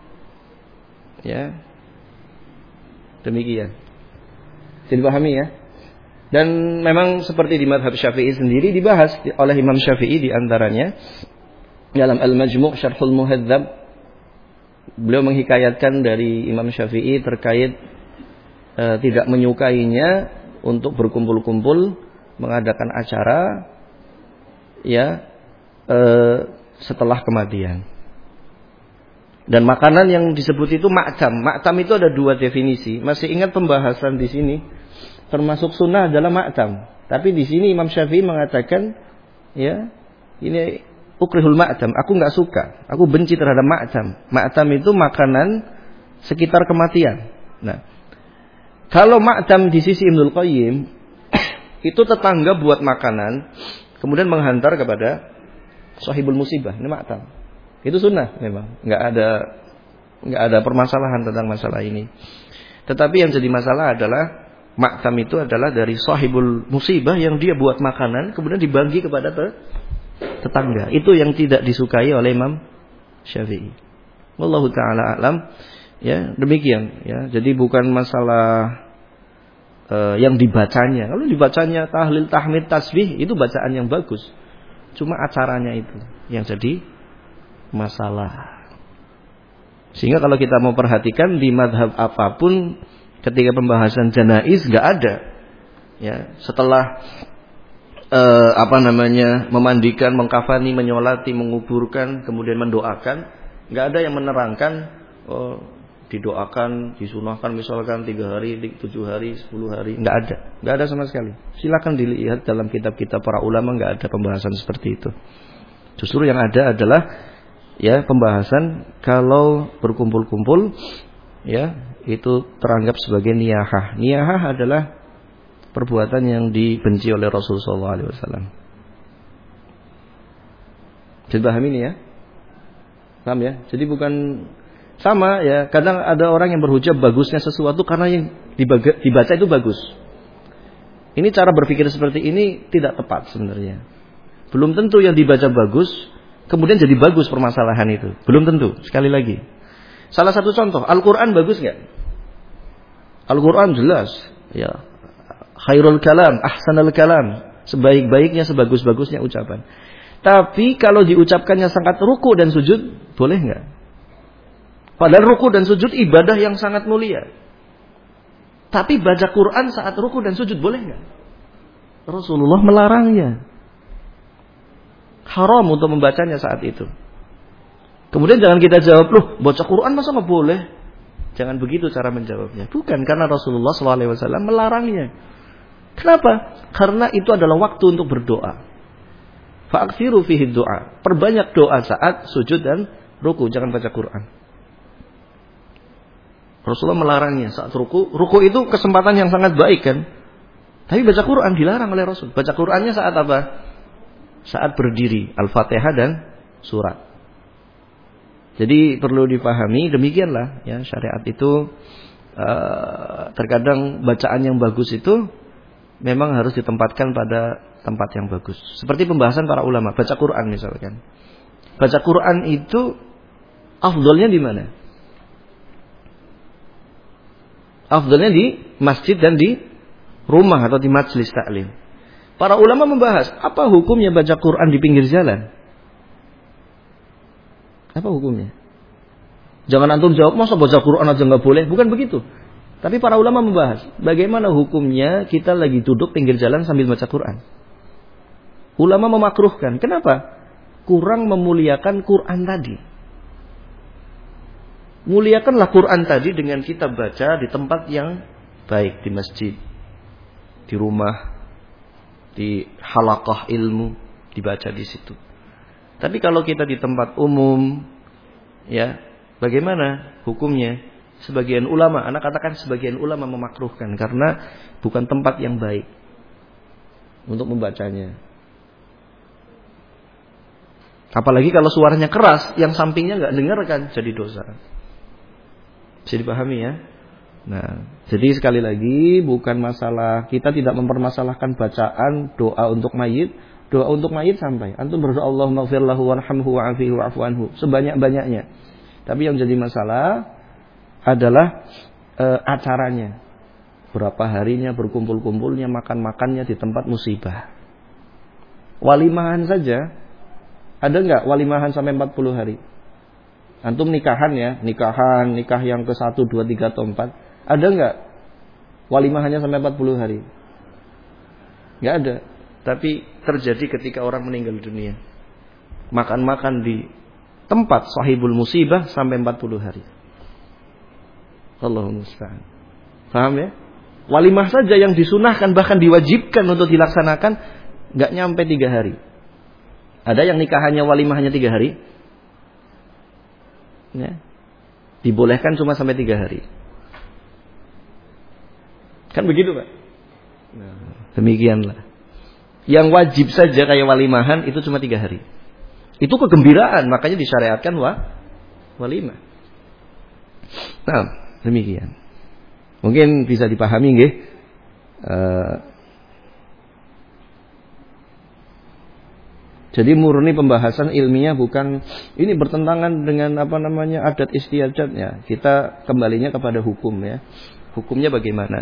Ya. Demikian. Jadi pahami ya. Dan memang seperti di mazhab Syafi'i sendiri dibahas oleh Imam Syafi'i di antaranya dalam Al-Majmu' Syarhul Muhadzab, beliau menghikayatkan dari Imam Syafi'i terkait tidak menyukainya untuk berkumpul-kumpul mengadakan acara ya setelah kematian. Dan makanan yang disebut itu ma'tam. Ma'tam itu ada 2 definisi. Masih ingat pembahasan di sini? Termasuk sunnah adalah ma'tam. Tapi di sini Imam Syafi'i mengatakan, ya, ini ukrihul ma'tam. Aku nggak suka. Aku benci terhadap ma'tam. Ma'tam itu makanan sekitar kematian. Nah, kalau ma'tam di sisi Ibnul Qayyim itu tetangga buat makanan, kemudian menghantar kepada sahibul musibah. Ini ma'tam. Itu sunnah memang, nggak ada permasalahan tentang masalah ini. Tetapi yang jadi masalah adalah ma'tam itu adalah dari sahibul musibah yang dia buat makanan kemudian dibagi kepada tetangga. Itu yang tidak disukai oleh Imam Syafi'i. Wallahu taala alam. Ya, demikian ya. Jadi bukan masalah yang dibacanya. Kalau dibacanya tahlil, tahmid, tasbih itu bacaan yang bagus. Cuma acaranya itu yang jadi masalah. Sehingga kalau kita mau perhatikan di mazhab apapun ketika pembahasan janaiz nggak ada ya setelah memandikan, mengkafani, menyolati, menguburkan, kemudian mendoakan, nggak ada yang menerangkan didoakan, disunahkan misalkan 3 hari, 7 hari, 10 hari, nggak ada sama sekali. Silakan dilihat dalam kitab-kitab para ulama, nggak ada pembahasan seperti itu. Justru yang ada adalah ya pembahasan kalau berkumpul-kumpul ya itu teranggap sebagai niyahah. Niyahah adalah perbuatan yang dibenci oleh Rasulullah SAW. Jadi paham ini ya? Paham ya? Jadi bukan sama ya. Kadang ada orang yang berhujah bagusnya sesuatu karena yang dibaca itu bagus. Ini cara berpikir seperti ini tidak tepat sebenarnya. Belum tentu yang dibaca bagus kemudian jadi bagus permasalahan itu. Belum tentu. Sekali lagi. Salah satu contoh, Al-Quran bagus nggak? Al-Quran jelas. Ya. Khairul kalam, ahsanul kalam. Sebaik-baiknya, sebagus-bagusnya ucapan. Tapi kalau diucapkannya sangat ruku dan sujud, boleh nggak? Padahal ruku dan sujud ibadah yang sangat mulia. Tapi baca Quran saat ruku dan sujud boleh nggak? Rasulullah melarangnya. Haram untuk membacanya saat itu. Kemudian jangan kita jawab, loh baca Quran masa nggak boleh? Jangan begitu cara menjawabnya. Bukan, karena Rasulullah SAW melarangnya. Kenapa? Karena itu adalah waktu untuk berdoa. Fa'aksiru fihi doa. Perbanyak doa saat sujud dan ruku. Jangan baca Quran. Rasulullah melarangnya saat ruku. Ruku itu kesempatan yang sangat baik kan. Tapi baca Quran dilarang oleh Rasul. Baca Qurannya saat apa? Saat berdiri, Al-Fatihah dan surat. Jadi perlu dipahami demikianlah ya, syariat itu terkadang bacaan yang bagus itu memang harus ditempatkan pada tempat yang bagus. Seperti pembahasan para ulama, baca Quran misalkan. Baca Quran itu afdolnya di mana? Afdolnya di masjid dan di rumah atau di majelis taklim. Para ulama membahas, apa hukumnya baca Quran di pinggir jalan? Apa hukumnya? Jangan antum jawab, masa baca Quran aja nggak boleh? Bukan begitu. Tapi para ulama membahas, bagaimana hukumnya kita lagi duduk pinggir jalan sambil baca Quran. Ulama memakruhkan. Kenapa? Kurang memuliakan Quran tadi. Muliakanlah Quran tadi dengan kita baca di tempat yang baik, di masjid, di rumah, di halaqah ilmu, dibaca di situ. Tapi kalau kita di tempat umum, ya, bagaimana hukumnya? Sebagian ulama, anak katakan sebagian ulama memakruhkan karena bukan tempat yang baik untuk membacanya. Apalagi kalau suaranya keras, yang sampingnya nggak dengar kan jadi dosa. Bisa dipahami ya? Nah, jadi sekali lagi bukan masalah, kita tidak mempermasalahkan bacaan doa untuk mayit. Doa untuk mayit sampai. Antum berdoa Allahumma ighfir lahu warhamhu wa'afihi wa'fu anhu sebanyak-banyaknya. Tapi yang jadi masalah adalah acaranya. Berapa harinya, berkumpul-kumpulnya, makan-makannya di tempat musibah. Walimahan saja. Ada enggak walimahan sampai 40 hari? Antum nikahan ya, nikah yang ke 1, 2, 3 atau 4. Ada enggak walimahannya sampai 40 hari? Enggak ada. Tapi terjadi ketika orang meninggal dunia. Makan-makan di tempat sahibul musibah sampai 40 hari. Allahumma musta'an. Paham ya? Walimah saja yang disunahkan bahkan diwajibkan untuk dilaksanakan enggak nyampe 3 hari. Ada yang nikahannya walimahnya 3 hari? Ya. Dibolehkan cuma sampai 3 hari. Kan begitu, Pak? Nah, demikianlah. Yang wajib saja kayak walimahan itu cuma 3 hari. Itu kegembiraan, makanya disyariatkan walimah. Nah, demikian. Mungkin bisa dipahami nggih. Jadi murni pembahasan ilmiah, bukan ini bertentangan dengan adat istiadatnya. Kita kembalinya kepada hukum ya. Hukumnya bagaimana?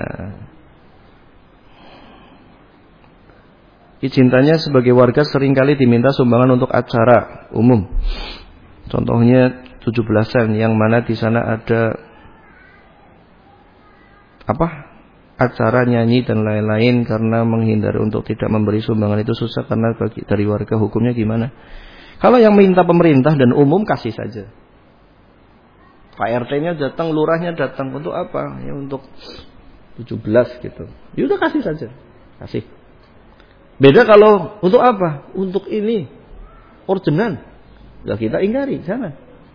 Cintanya sebagai warga seringkali diminta sumbangan untuk acara umum. Contohnya 17-an yang mana di sana ada acara nyanyi dan lain-lain, karena menghindari untuk tidak memberi sumbangan itu susah karena dari warga. Hukumnya gimana? Kalau yang minta pemerintah dan umum kasih saja. Pak RT-nya datang, lurahnya datang, untuk apa? Ya untuk 17 gitu. Ya udah kasih saja. Kasih. Beda kalau untuk apa? Untuk ini ordenan. Ya kita ingkari, jangan.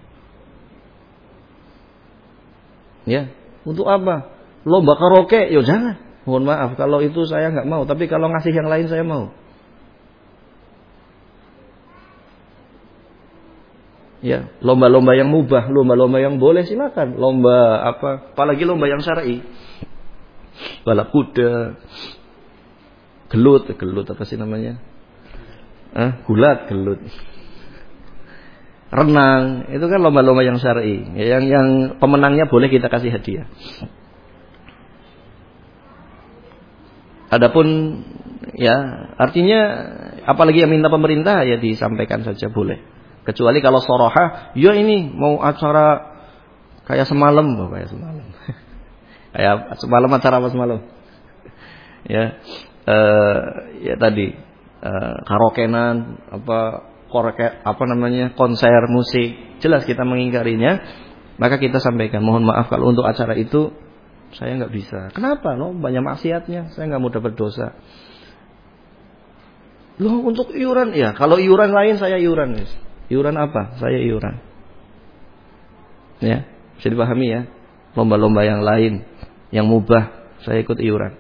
Ya, untuk apa? Lomba karaoke, ya jangan. Mohon maaf kalau itu saya nggak mau, tapi kalau ngasih yang lain saya mau. Ya, lomba-lomba yang mubah, lomba-lomba yang boleh silakan. Lomba apalagi lomba yang syar'i. Balap kuda, gelut apa sih namanya? Gulat, gelut. Renang, itu kan lomba-lomba yang syar'i. Yang pemenangnya boleh kita kasih hadiah. Adapun ya, artinya apalagi yang minta pemerintah ya disampaikan saja boleh. Kecuali kalau soroha, ya ini mau acara kayak semalam. Kayak semalam acara apa semalam? Ya, ya tadi karaokean, konser musik, jelas kita mengingkarinya. Maka kita sampaikan, mohon maaf kalau untuk acara itu saya nggak bisa. Kenapa? Banyak maksiatnya, saya nggak mau dapat dosa. Loh, untuk iuran ya, kalau iuran lain saya iuran. Iuran apa? Saya iuran. Ya, bisa dipahami ya. Lomba-lomba yang lain, yang mubah, saya ikut iuran.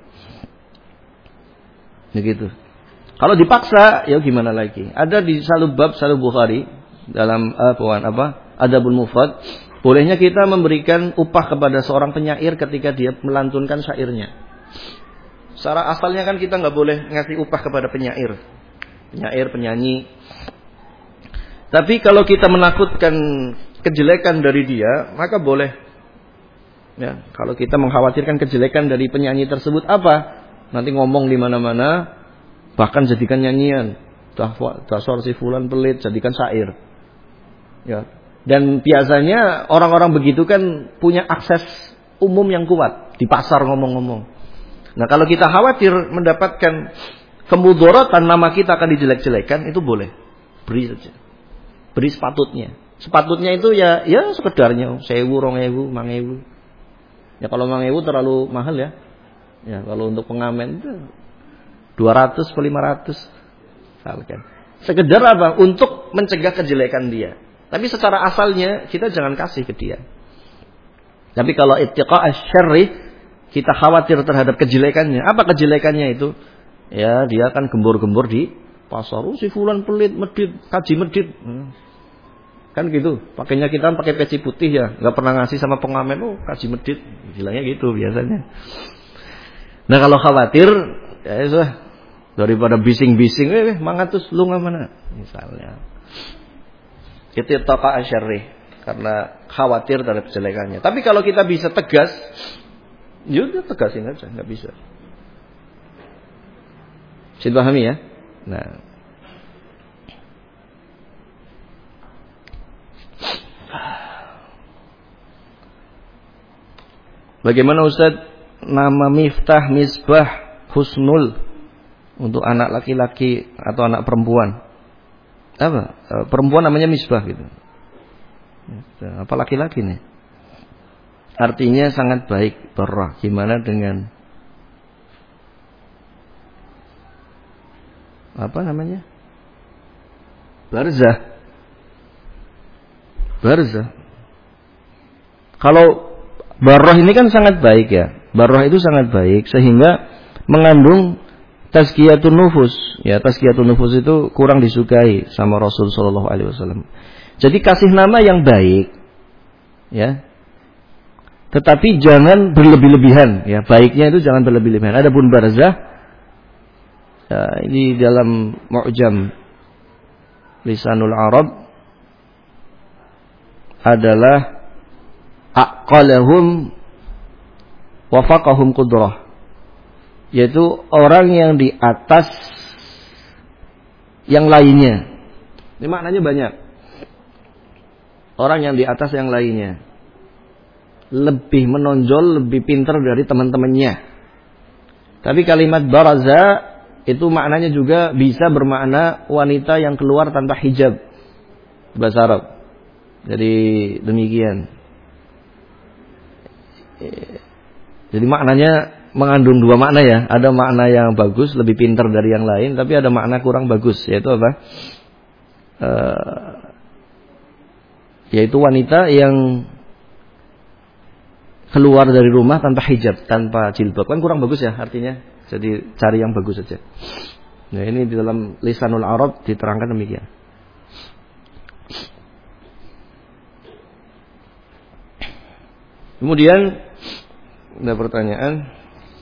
Begitu. Kalau dipaksa, ya gimana lagi? Ada di Sahih Bukhari dalam Adabul Mufrad, bolehnya kita memberikan upah kepada seorang penyair ketika dia melantunkan syairnya. Secara asalnya kan kita nggak boleh ngasih upah kepada penyair, penyanyi. Tapi kalau kita menakutkan kejelekan dari dia, maka boleh. Ya, kalau kita mengkhawatirkan kejelekan dari penyanyi tersebut, nanti ngomong di mana-mana, Bahkan jadikan nyanyian. Dasar si fulan pelit, jadikan syair. Ya. Dan biasanya orang-orang begitu kan punya akses umum yang kuat. Di pasar ngomong-ngomong. Nah kalau kita khawatir mendapatkan kemudorotan, nama kita akan dijelek-jelekan, itu boleh. Beri saja. Beri sepatutnya. Sepatutnya itu ya sekedarnya. 1.000, 2.000, 5.000. Ya kalau 5.000 terlalu mahal ya. Ya kalau untuk pengamen itu 200 atau 500. Sekedar apa? Untuk mencegah kejelekan dia. Tapi secara asalnya kita jangan kasih ke dia. Tapi kalau ittiqa asy-syarri, kita khawatir terhadap kejelekannya. Apa kejelekannya itu? Ya dia akan gembor-gembor di pasar. Si fulan pelit, medit, kaji medit. Kan gitu. Pakainya kita pakai peci putih ya. Gak pernah ngasih sama pengamen. Kaji medit. Bilangnya gitu biasanya. Nah kalau khawatir, ya sudah. Daripada bising-bising, mangatus lu mana? Misalnya. Itu ittiqa asy-syarri, karena khawatir terhadap kejelekannya. Tapi kalau kita bisa tegas, yaudah tegasin aja, enggak bisa. Bisa dipahami ya? Nah. Bagaimana Ustaz nama Miftah, Misbah, Husnul untuk anak laki-laki atau anak perempuan? Apa? Perempuan namanya Misbah gitu. Apa laki-laki nih? Artinya sangat baik, barrah. Gimana dengan apa namanya? Barzah. Kalau barrah ini kan sangat baik ya. Barrah itu sangat baik sehingga mengandung tazkiyatun nufus. Ya, tazkiyatun nufus itu kurang disukai sama Rasul sallallahu alaihi wasallam. Jadi kasih nama yang baik. Ya. Tetapi jangan berlebih-lebihan, ya. Baiknya itu jangan berlebih-lebihan. Adapun barzah ya, ini dalam Mu'jam Lisanul Arab adalah aqalahum wa faqahum qudrah. Yaitu orang yang di atas yang lainnya. Ini maknanya banyak. Orang yang di atas yang lainnya. Lebih menonjol, lebih pintar dari teman-temannya. Tapi kalimat baraza itu maknanya juga bisa bermakna wanita yang keluar tanpa hijab. Bahasa Arab. Jadi demikian. Jadi maknanya mengandung dua makna ya. Ada makna yang bagus, lebih pintar dari yang lain. Tapi ada makna kurang bagus. Yaitu apa? Yaitu wanita yang keluar dari rumah tanpa hijab, tanpa jilbab. Kan kurang bagus ya artinya. Jadi cari yang bagus saja. Nah ini di dalam Lisanul Arab diterangkan demikian. Kemudian ada pertanyaan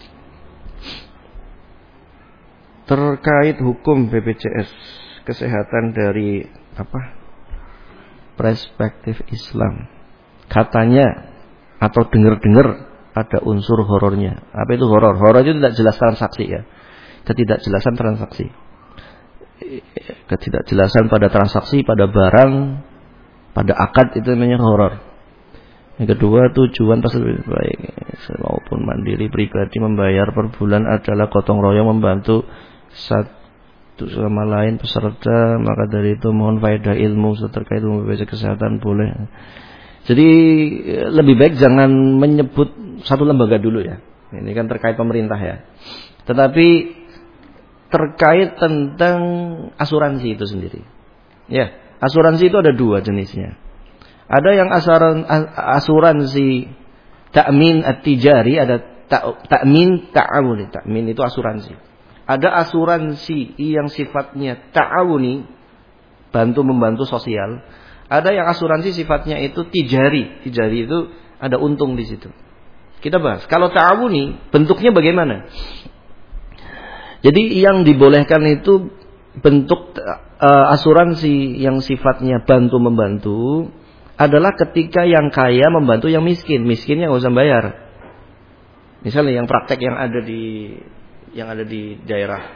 terkait hukum BPJS kesehatan dari apa? Perspektif Islam. Katanya atau dengar-dengar ada unsur horornya. Apa itu horor? Horor itu tidak jelas transaksi ya. Ketidakjelasan transaksi. Ketidakjelasan pada transaksi, pada barang, pada akad itu namanya horor. Yang kedua, tujuan tersebut baik maupun mandiri pribadi membayar per bulan adalah gotong royong membantu satu sama lain peserta, maka dari itu mohon faedah ilmu terkait ilmu BPJS kesehatan boleh. Jadi lebih baik jangan menyebut satu lembaga dulu ya. Ini kan terkait pemerintah ya. Tetapi terkait tentang asuransi itu sendiri. Ya, asuransi itu ada dua jenisnya. Ada yang asuransi ta'min at-tijari, ada ta'min ta'awuni. Ta'min itu asuransi. Ada asuransi yang sifatnya ta'awuni, bantu-membantu sosial. Ada yang asuransi sifatnya itu tijari. Tijari itu ada untung di situ. Kita bahas. Kalau ta'awuni, bentuknya bagaimana? Jadi yang dibolehkan itu bentuk asuransi yang sifatnya bantu-membantu adalah ketika yang kaya membantu yang miskin. Miskinnya nggak usah bayar. Misalnya yang praktek yang ada di daerah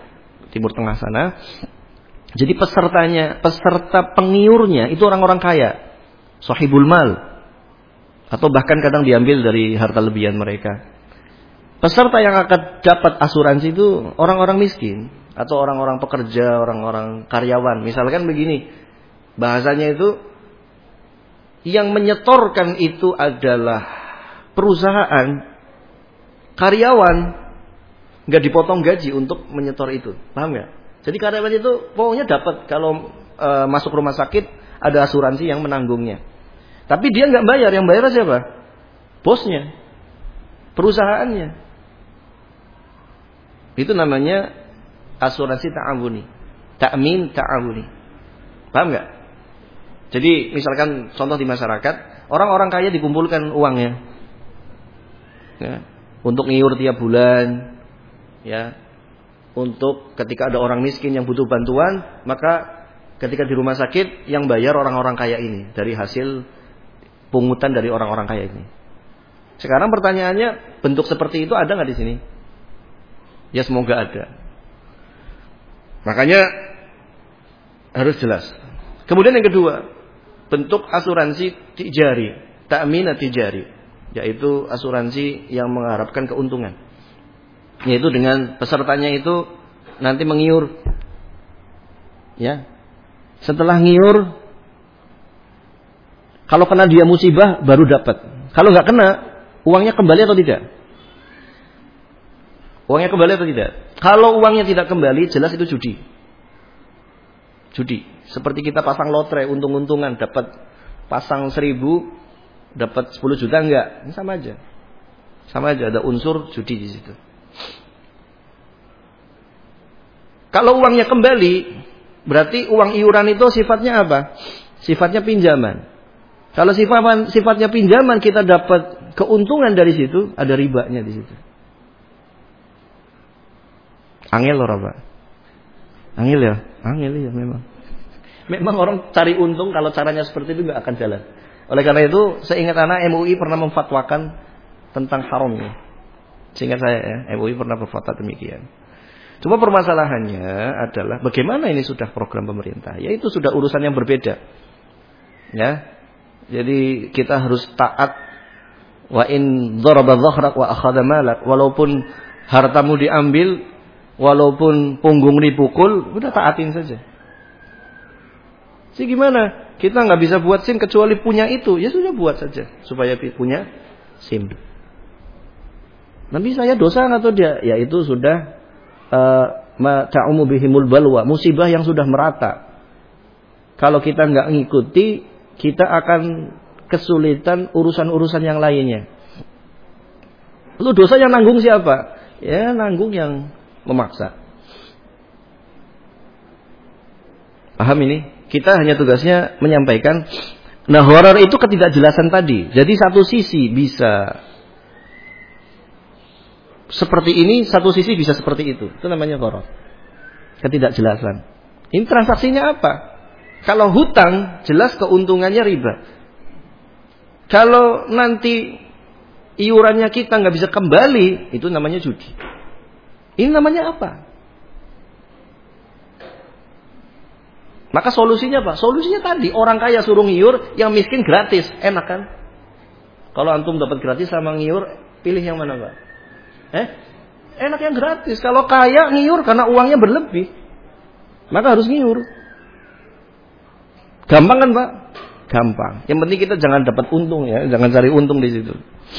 Timur Tengah sana. Jadi peserta pengiurnya itu orang-orang kaya, sahibul mal, atau bahkan kadang diambil dari harta lebihan mereka. Peserta yang akan dapat asuransi itu orang-orang miskin atau orang-orang pekerja, orang-orang karyawan. Misalkan begini, bahasanya itu yang menyetorkan itu adalah perusahaan, karyawan nggak dipotong gaji untuk menyetor itu, paham ya? Jadi karyawan itu pokoknya dapat kalau masuk rumah sakit ada asuransi yang menanggungnya. Tapi dia nggak bayar, yang bayar siapa? Bosnya, perusahaannya. Itu namanya asuransi ta'awuni, ta'min ta'awuni. Paham nggak? Jadi misalkan contoh di masyarakat, orang-orang kaya dikumpulkan uangnya, ya, untuk ngiur tiap bulan, ya, untuk ketika ada orang miskin yang butuh bantuan, maka ketika di rumah sakit yang bayar orang-orang kaya ini dari hasil pungutan dari orang-orang kaya ini. Sekarang pertanyaannya, bentuk seperti itu ada nggak di sini? Ya semoga ada. Makanya harus jelas. Kemudian yang kedua, bentuk asuransi tijari, ta'min tijari, yaitu asuransi yang mengharapkan keuntungan. Yaitu dengan pesertanya itu nanti mengiur. Ya. Setelah ngiur, kalau kena dia musibah baru dapat. Kalau nggak kena, uangnya kembali atau tidak? Uangnya kembali atau tidak? Kalau uangnya tidak kembali, jelas itu judi. Judi. Seperti kita pasang lotre, untung-untungan, dapat pasang 1.000, dapat 10 juta enggak? Ini sama aja. Sama aja, ada unsur judi di situ. Kalau uangnya kembali, berarti uang iuran itu sifatnya apa? Sifatnya pinjaman. Kalau sifatnya pinjaman, kita dapat keuntungan dari situ, ada ribanya di situ. Angel loh Pak. Angel ya? Angel ya memang. Memang orang cari untung kalau caranya seperti itu nggak akan jalan. Oleh karena itu, saya ingat anak MUI pernah memfatwakan tentang haram ini. Seingat saya ya, MUI pernah berfatwa demikian. Cuma permasalahannya adalah bagaimana ini sudah program pemerintah. Ya itu sudah urusan yang berbeda. Ya. Jadi kita harus taat. Wa in daraba dhahrak wa akhadha malak. Walaupun hartamu diambil, walaupun punggung dipukul, udah taatin saja. Jadi gimana? Kita nggak bisa buat SIM kecuali punya itu. Ya sudah buat saja supaya punya SIM. Nanti saya dosa atau dia? Ya itu sudah ta'umu bihimul balwa, musibah yang sudah merata. Kalau kita nggak ngikuti, kita akan kesulitan urusan-urusan yang lainnya. Lalu dosa yang nanggung siapa? Ya nanggung yang memaksa. Paham ini? Kita hanya tugasnya menyampaikan. Nah, horor itu ketidakjelasan tadi. Jadi satu sisi bisa seperti ini, satu sisi bisa seperti itu. Itu namanya horor. Ketidakjelasan. Ini transaksinya apa? Kalau hutang, jelas keuntungannya riba. Kalau nanti iurannya kita nggak bisa kembali, itu namanya judi. Ini namanya apa? Maka solusinya apa? Solusinya tadi, orang kaya suruh ngiur, yang miskin gratis. Enak kan? Kalau antum dapat gratis sama ngiur, pilih yang mana Pak? Enak yang gratis. Kalau kaya ngiur karena uangnya berlebih, maka harus ngiur. Gampang kan Pak? Gampang. Yang penting kita jangan dapat untung ya, jangan cari untung di situ.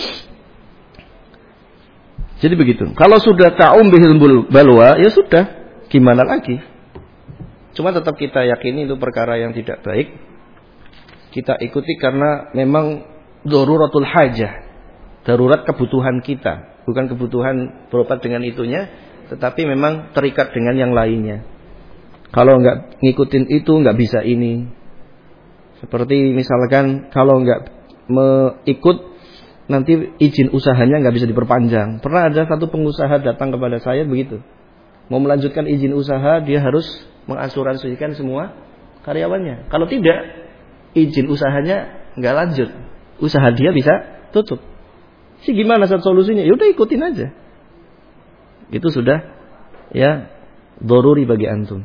Jadi begitu. Kalau sudah ta'um bihil balwa, ya sudah. Gimana lagi? Cuma tetap kita yakini itu perkara yang tidak baik. Kita ikuti karena memang daruratul hajah. Darurat kebutuhan kita. Bukan kebutuhan berobat dengan itunya, tetapi memang terikat dengan yang lainnya. Kalau nggak ngikutin itu, nggak bisa ini. Seperti misalkan kalau nggak ikut, nanti izin usahanya nggak bisa diperpanjang. Pernah ada satu pengusaha datang kepada saya begitu. Mau melanjutkan izin usaha, dia harus mengasuransikan semua karyawannya. Kalau tidak, izin usahanya nggak lanjut. Usaha dia bisa tutup. Gimana solusinya? Ya udah ikutin aja. Itu sudah ya Doruri bagi antum.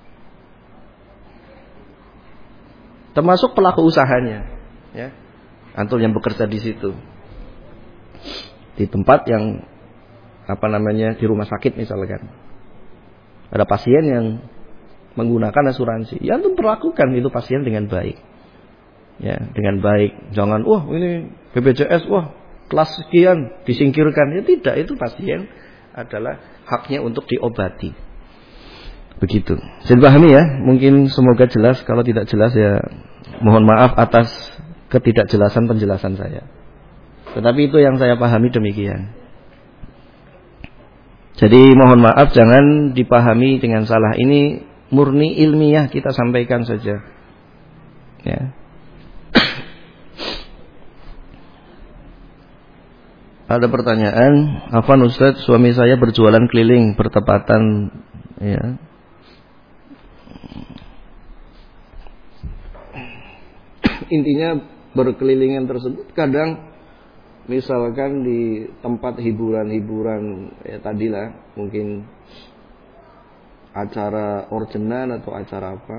Termasuk pelaku usahanya, ya. Antum yang bekerja di situ. Di tempat yang di rumah sakit misalkan. Ada pasien yang menggunakan asuransi. Ya antum perlakukan itu pasien dengan baik. Ya, dengan baik. Jangan ini BPJS kelas sekian disingkirkan. Ya tidak, itu pasien adalah haknya untuk diobati. Begitu. Saya pahami ya. Mungkin semoga jelas. Kalau tidak jelas ya mohon maaf atas ketidakjelasan penjelasan saya. Tetapi itu yang saya pahami demikian. Jadi mohon maaf jangan dipahami dengan salah. Ini murni ilmiah kita sampaikan saja. Ya. Ada pertanyaan, Afwan Ustaz, suami saya berjualan keliling bertepatan ya. Intinya berkelilingan tersebut kadang misalkan di tempat hiburan-hiburan ya tadilah mungkin acara ordenan atau acara apa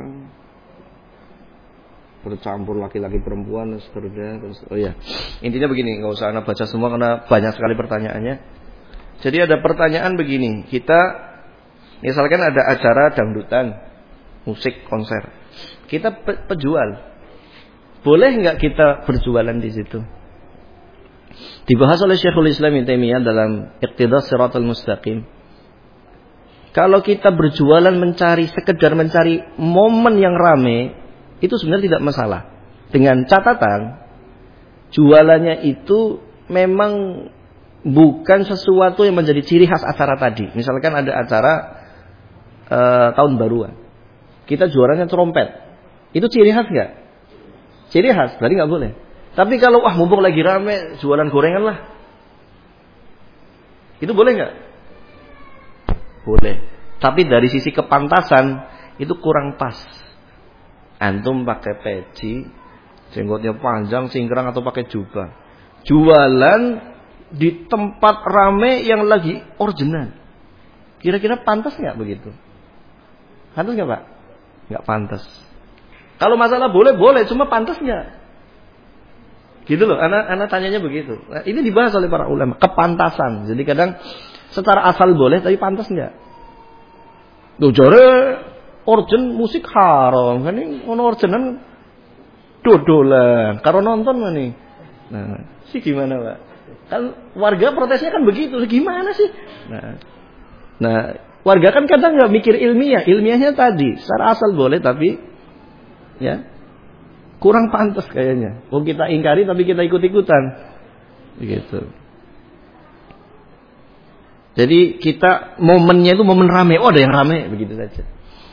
bercampur laki-laki perempuan dan seterusnya. Intinya begini, nggak usah anak baca semua karena banyak sekali pertanyaannya. Jadi ada pertanyaan begini, kita misalkan ada acara dangdutan, musik, konser, kita penjual, boleh nggak kita berjualan di situ? Dibahas oleh Syekhul Islam Ibnu Taimiyah dalam Iqtidas Shiratal Mustaqim. Kalau kita berjualan sekedar mencari momen yang rame, itu sebenarnya tidak masalah. Dengan catatan, jualannya itu memang bukan sesuatu yang menjadi ciri khas acara tadi. Misalkan ada acara tahun baruan, kita jualannya trompet, itu ciri khas nggak? Ciri khas, berarti nggak boleh. Tapi kalau mumpung lagi rame jualan gorengan lah, itu boleh nggak? Boleh. Tapi dari sisi kepantasan itu kurang pas. Antum pakai peci, jenggotnya panjang, singkrang atau pakai jubah, jualan di tempat rame yang lagi ordenan. Kira-kira pantas nggak begitu? Pantas nggak Pak? Nggak pantas. Kalau masalah boleh, cuma pantas nggak? Gitu loh, anak tanyanya begitu. Nah, ini dibahas oleh para ulama, kepantasan. Jadi kadang secara asal boleh, tapi pantas enggak? Loh, jare organ musik haram. Kan ini ono organan dodolan, karo nonton nih. Nah, gimana, Pak? Kan warga protesnya kan begitu. Gimana sih? Nah, warga kan kadang enggak mikir ilmiah. Ilmiahnya tadi, secara asal boleh tapi ya kurang pantas kayaknya. Kita ingkari tapi kita ikut-ikutan. Begitu. Jadi kita momennya itu momen rame. Ada yang rame, begitu saja.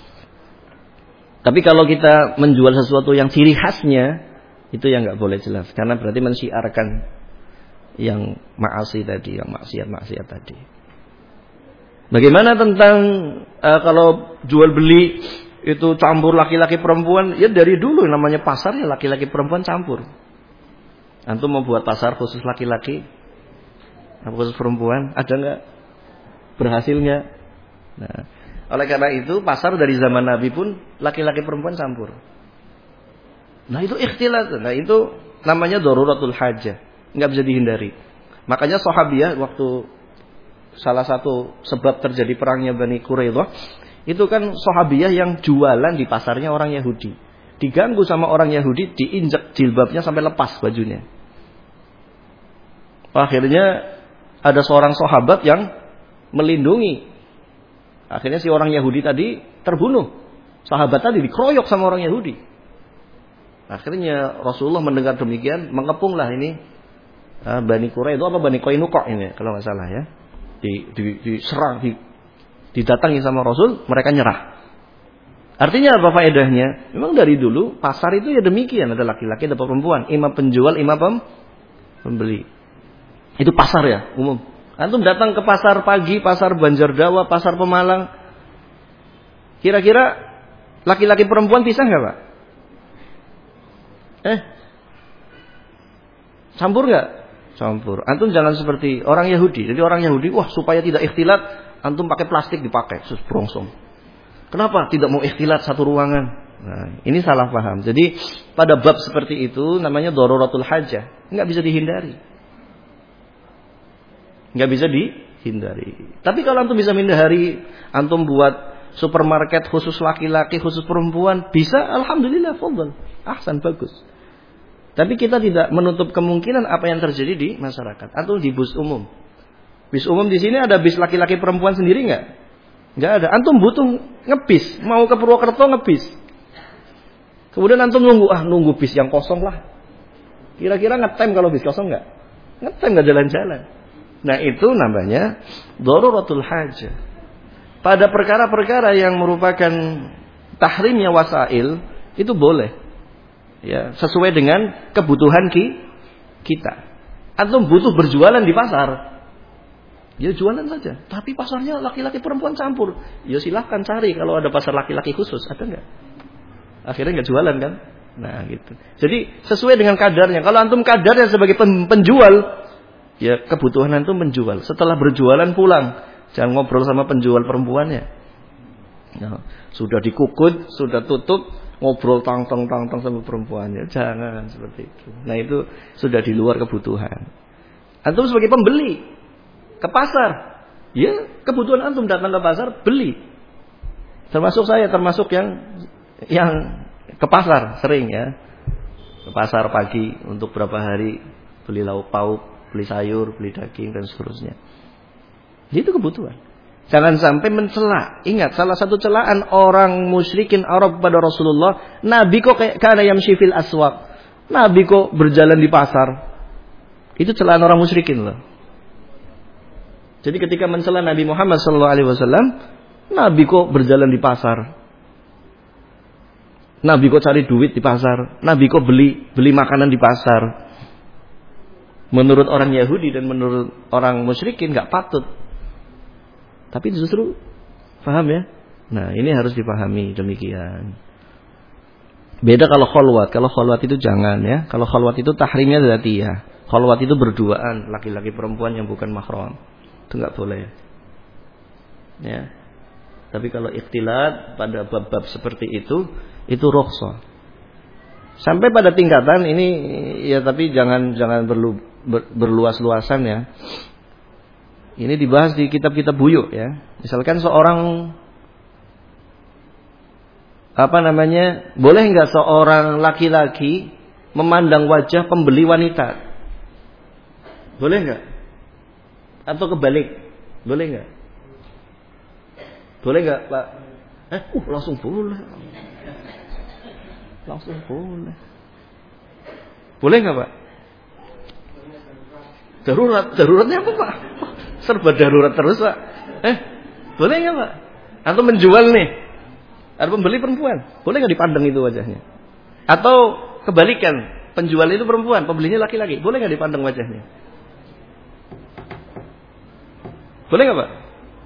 Tapi kalau kita menjual sesuatu yang ciri khasnya, itu yang nggak boleh jelas. Karena berarti mensyiarkan yang maasi tadi, yang maksiat tadi. Bagaimana tentang kalau jual beli itu campur laki-laki perempuan? Ya dari dulu namanya pasar ya laki-laki perempuan campur. Antum mau buat pasar khusus laki-laki, khusus perempuan, ada nggak? Berhasil nggak? Nah, oleh karena itu pasar dari zaman Nabi pun laki-laki perempuan campur. Nah itu ikhtilat. Nah itu namanya daruratul hajah, nggak bisa dihindari. Makanya sahabiyah waktu salah satu sebab terjadi perangnya Bani Quraidah, itu kan sahabiyah yang jualan di pasarnya orang Yahudi. Diganggu sama orang Yahudi, diinjak jilbabnya sampai lepas bajunya. Akhirnya ada seorang sahabat yang melindungi. Akhirnya si orang Yahudi tadi terbunuh. Sahabat tadi dikeroyok sama orang Yahudi. Akhirnya Rasulullah mendengar demikian, mengepunglah ini Bani Quraidah apa Bani Qainuqa ini kalau nggak salah ya. Diserang, didatangi sama Rasul, mereka nyerah. Artinya apa faedahnya? Memang dari dulu pasar itu ya demikian, ada laki-laki, ada perempuan, imam penjual, imam pembeli. Itu pasar ya, umum. Antum datang ke pasar pagi, pasar Banjardawa, pasar Pemalang. Kira-kira laki-laki perempuan pisah nggak Pak? Campur nggak? Campur. Antum jangan seperti orang Yahudi. Jadi orang Yahudi, supaya tidak ikhtilat, antum pakai plastik dipakai, brongsong. Kenapa tidak mau ikhtilat satu ruangan? Nah, ini salah paham. Jadi pada bab seperti itu namanya daruratul hajah, nggak bisa dihindari. Nggak bisa dihindari. Tapi kalau antum bisa menghindari, antum buat supermarket khusus laki-laki, khusus perempuan, bisa, alhamdulillah, fadhal. Ahsan, bagus. Tapi kita tidak menutup kemungkinan apa yang terjadi di masyarakat atau di bus umum. Bis umum di sini ada bis laki-laki perempuan sendiri nggak? Nggak ada. Antum butuh ngebis, mau ke Purwokerto ngebis. Kemudian antum nunggu bis yang kosong lah. Kira-kira ngetem kalau bis kosong nggak? Ngetem nggak jalan-jalan. Nah itu namanya daruratul hajah. Pada perkara-perkara yang merupakan tahrimnya wasail itu boleh, ya sesuai dengan kebutuhan kita. Antum butuh berjualan di pasar, ya jualan saja. Tapi pasarnya laki-laki perempuan campur, ya silahkan cari kalau ada pasar laki-laki khusus, ada nggak? Akhirnya nggak jualan kan? Nah gitu. Jadi sesuai dengan kadarnya. Kalau antum kadarnya sebagai penjual, ya kebutuhan antum menjual. Setelah berjualan pulang. Jangan ngobrol sama penjual perempuannya. Nah, sudah dikukut, sudah tutup, ngobrol tang-tang sama perempuannya. Jangan seperti itu. Nah itu sudah di luar kebutuhan. Antum sebagai pembeli ke pasar, ya kebutuhan antum datang ke pasar beli. Termasuk saya, termasuk yang ke pasar sering ya. Ke pasar pagi untuk berapa hari beli lauk pauk, beli sayur, beli daging dan seterusnya. Itu kebutuhan. Jangan sampai mencela. Ingat, salah satu celaan orang musyrikin Arab pada Rasulullah, Nabi kok kayak kana yamshi fil aswaq. Nabi kok berjalan di pasar. Itu celaan orang musyrikin loh. Jadi ketika mencela Nabi Muhammad SAW, Nabi kok berjalan di pasar. Nabi kok cari duit di pasar. Nabi kok beli makanan di pasar. Menurut orang Yahudi dan menurut orang musyrikin nggak patut. Tapi justru paham ya? Nah ini harus dipahami demikian. Beda kalau kholwat. Kalau kholwat itu jangan ya. Kalau kholwat itu tahrimnya dzatiyah. Kholwat itu berduaan laki-laki perempuan yang bukan mahram. Itu nggak boleh. Ya. Tapi kalau ikhtilat pada bab-bab seperti itu rukhsah. Sampai pada tingkatan ini ya, tapi jangan berluas-luasan ya. Ini dibahas di kitab-kitab buyuk ya. Misalkan seorang boleh nggak seorang laki-laki memandang wajah pembeli wanita? Boleh nggak? Atau kebalik? Boleh nggak? Boleh nggak, Pak? Langsung boleh. Langsung boleh. Boleh nggak, Pak? Daruratnya apa, Pak? Serba darurat terus, Pak. Boleh nggak, Pak? Atau menjual nih, ada pembeli perempuan, boleh nggak dipandang itu wajahnya? Atau kebalikan, penjual itu perempuan, pembelinya laki-laki, boleh nggak dipandang wajahnya? Boleh nggak, Pak?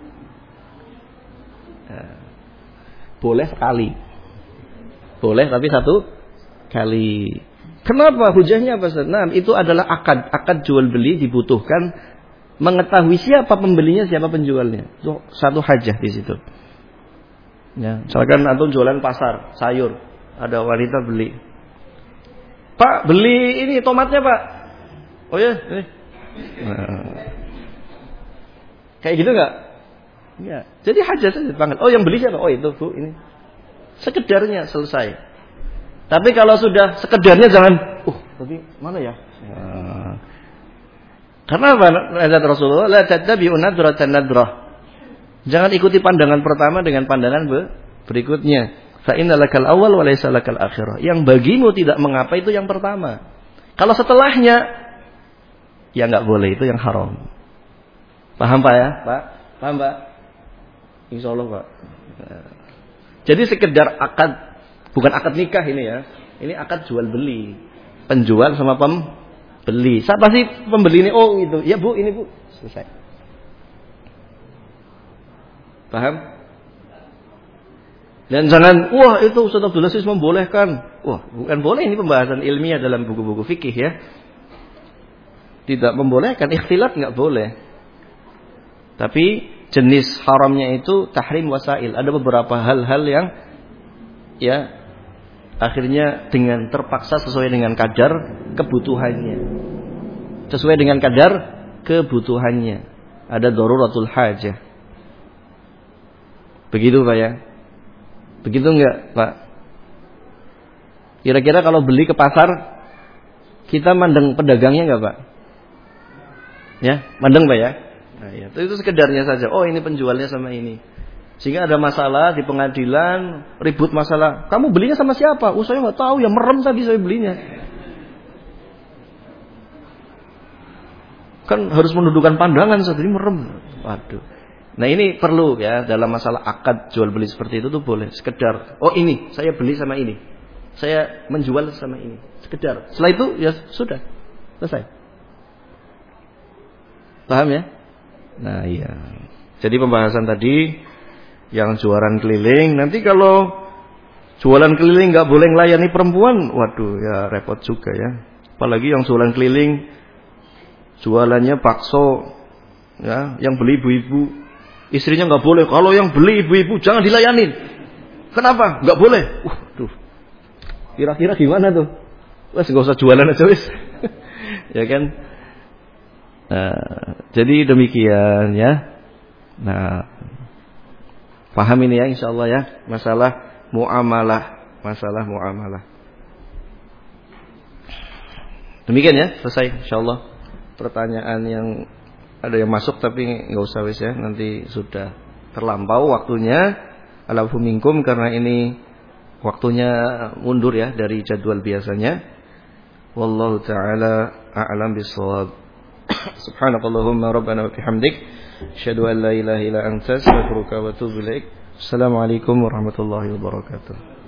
Boleh sekali. Boleh tapi satu kali. Kenapa? Hujahnya apa? Nah, itu adalah akad. Akad jual beli dibutuhkan mengetahui siapa pembelinya, siapa penjualnya. Itu satu hajah di situ. Ya, misalkan antum jualan pasar sayur, ada wanita beli. Pak, beli ini tomatnya, Pak. Oh ya, ini. Nah. Kayak gitu enggak? Ya. Jadi hajah saja banget. Oh, yang beli siapa? Oh, itu, Bu, ini. Sekedarnya selesai. Tapi kalau sudah sekedarnya jangan, tapi mana ya? Karena apa? Nasihat Rasulullah, la tattabi'u nadratan nadrah. Jangan ikuti pandangan pertama dengan pandangan berikutnya. Fa innalakal awwal wa laysa lakal akhirah. Yang bagimu tidak mengapa itu yang pertama. Kalau setelahnya ya enggak boleh, itu yang haram. Paham Pak ya? Pak? Paham Pak? Insyaallah Pak. Jadi sekedar akad, bukan akad nikah ini ya. Ini akad jual beli. Penjual sama pembeli. Siapa sih pembeli ini? Oh itu. Ya Bu, ini Bu. Selesai. Paham? Dan jangan, wah itu Ustaz Abdul Aziz membolehkan. Wah, bukan boleh, ini pembahasan ilmiah dalam buku-buku fikih ya. Tidak membolehkan, ikhtilat nggak boleh. Tapi jenis haramnya itu tahrim wasail. Ada beberapa hal-hal yang ya akhirnya dengan terpaksa sesuai dengan kadar kebutuhannya. Sesuai dengan kadar kebutuhannya. Ada daruratul hajah. Begitu Pak ya? Begitu enggak Pak? Kira-kira kalau beli ke pasar, kita mandang pedagangnya enggak Pak? Ya, mandang Pak ya? Nah, ya. Itu sekedarnya saja. Oh ini penjualnya sama ini. Sehingga ada masalah di pengadilan, ribut masalah. Kamu belinya sama siapa? Saya nggak tahu, ya merem tadi saya belinya. Kan harus menundukkan pandangan saat ini merem. Waduh. Nah ini perlu ya dalam masalah akad jual beli seperti itu tuh boleh. Sekedar, oh ini saya beli sama ini, saya menjual sama ini. Sekedar. Setelah itu ya sudah selesai. Paham ya? Nah iya. Jadi pembahasan tadi yang jualan keliling, nanti kalau jualan keliling nggak boleh melayani perempuan, waduh ya repot juga ya. Apalagi yang jualan keliling jualannya bakso, ya, yang beli ibu-ibu, istrinya nggak boleh. Kalau yang beli ibu-ibu jangan dilayanin. Kenapa? Nggak boleh. Waduh, kira-kira gimana tuh? Wes nggak usah jualan aja wes, ya kan? Nah, jadi demikian ya. Nah, paham ini ya insyaallah ya, masalah muamalah. Demikian ya, selesai insyaallah. Pertanyaan yang ada yang masuk tapi enggak usah wis ya, nanti sudah terlampau waktunya. Alafu minkum, karena ini waktunya mundur ya dari jadwal biasanya. Wallahu taala a'lam bissawab. Subhanakallahumma rabbana wa bihamdik asyhadu an la ilaha illa anta astaghfiruka wa atubu ilaik. Assalamualaikum warahmatullahi wabarakatuh.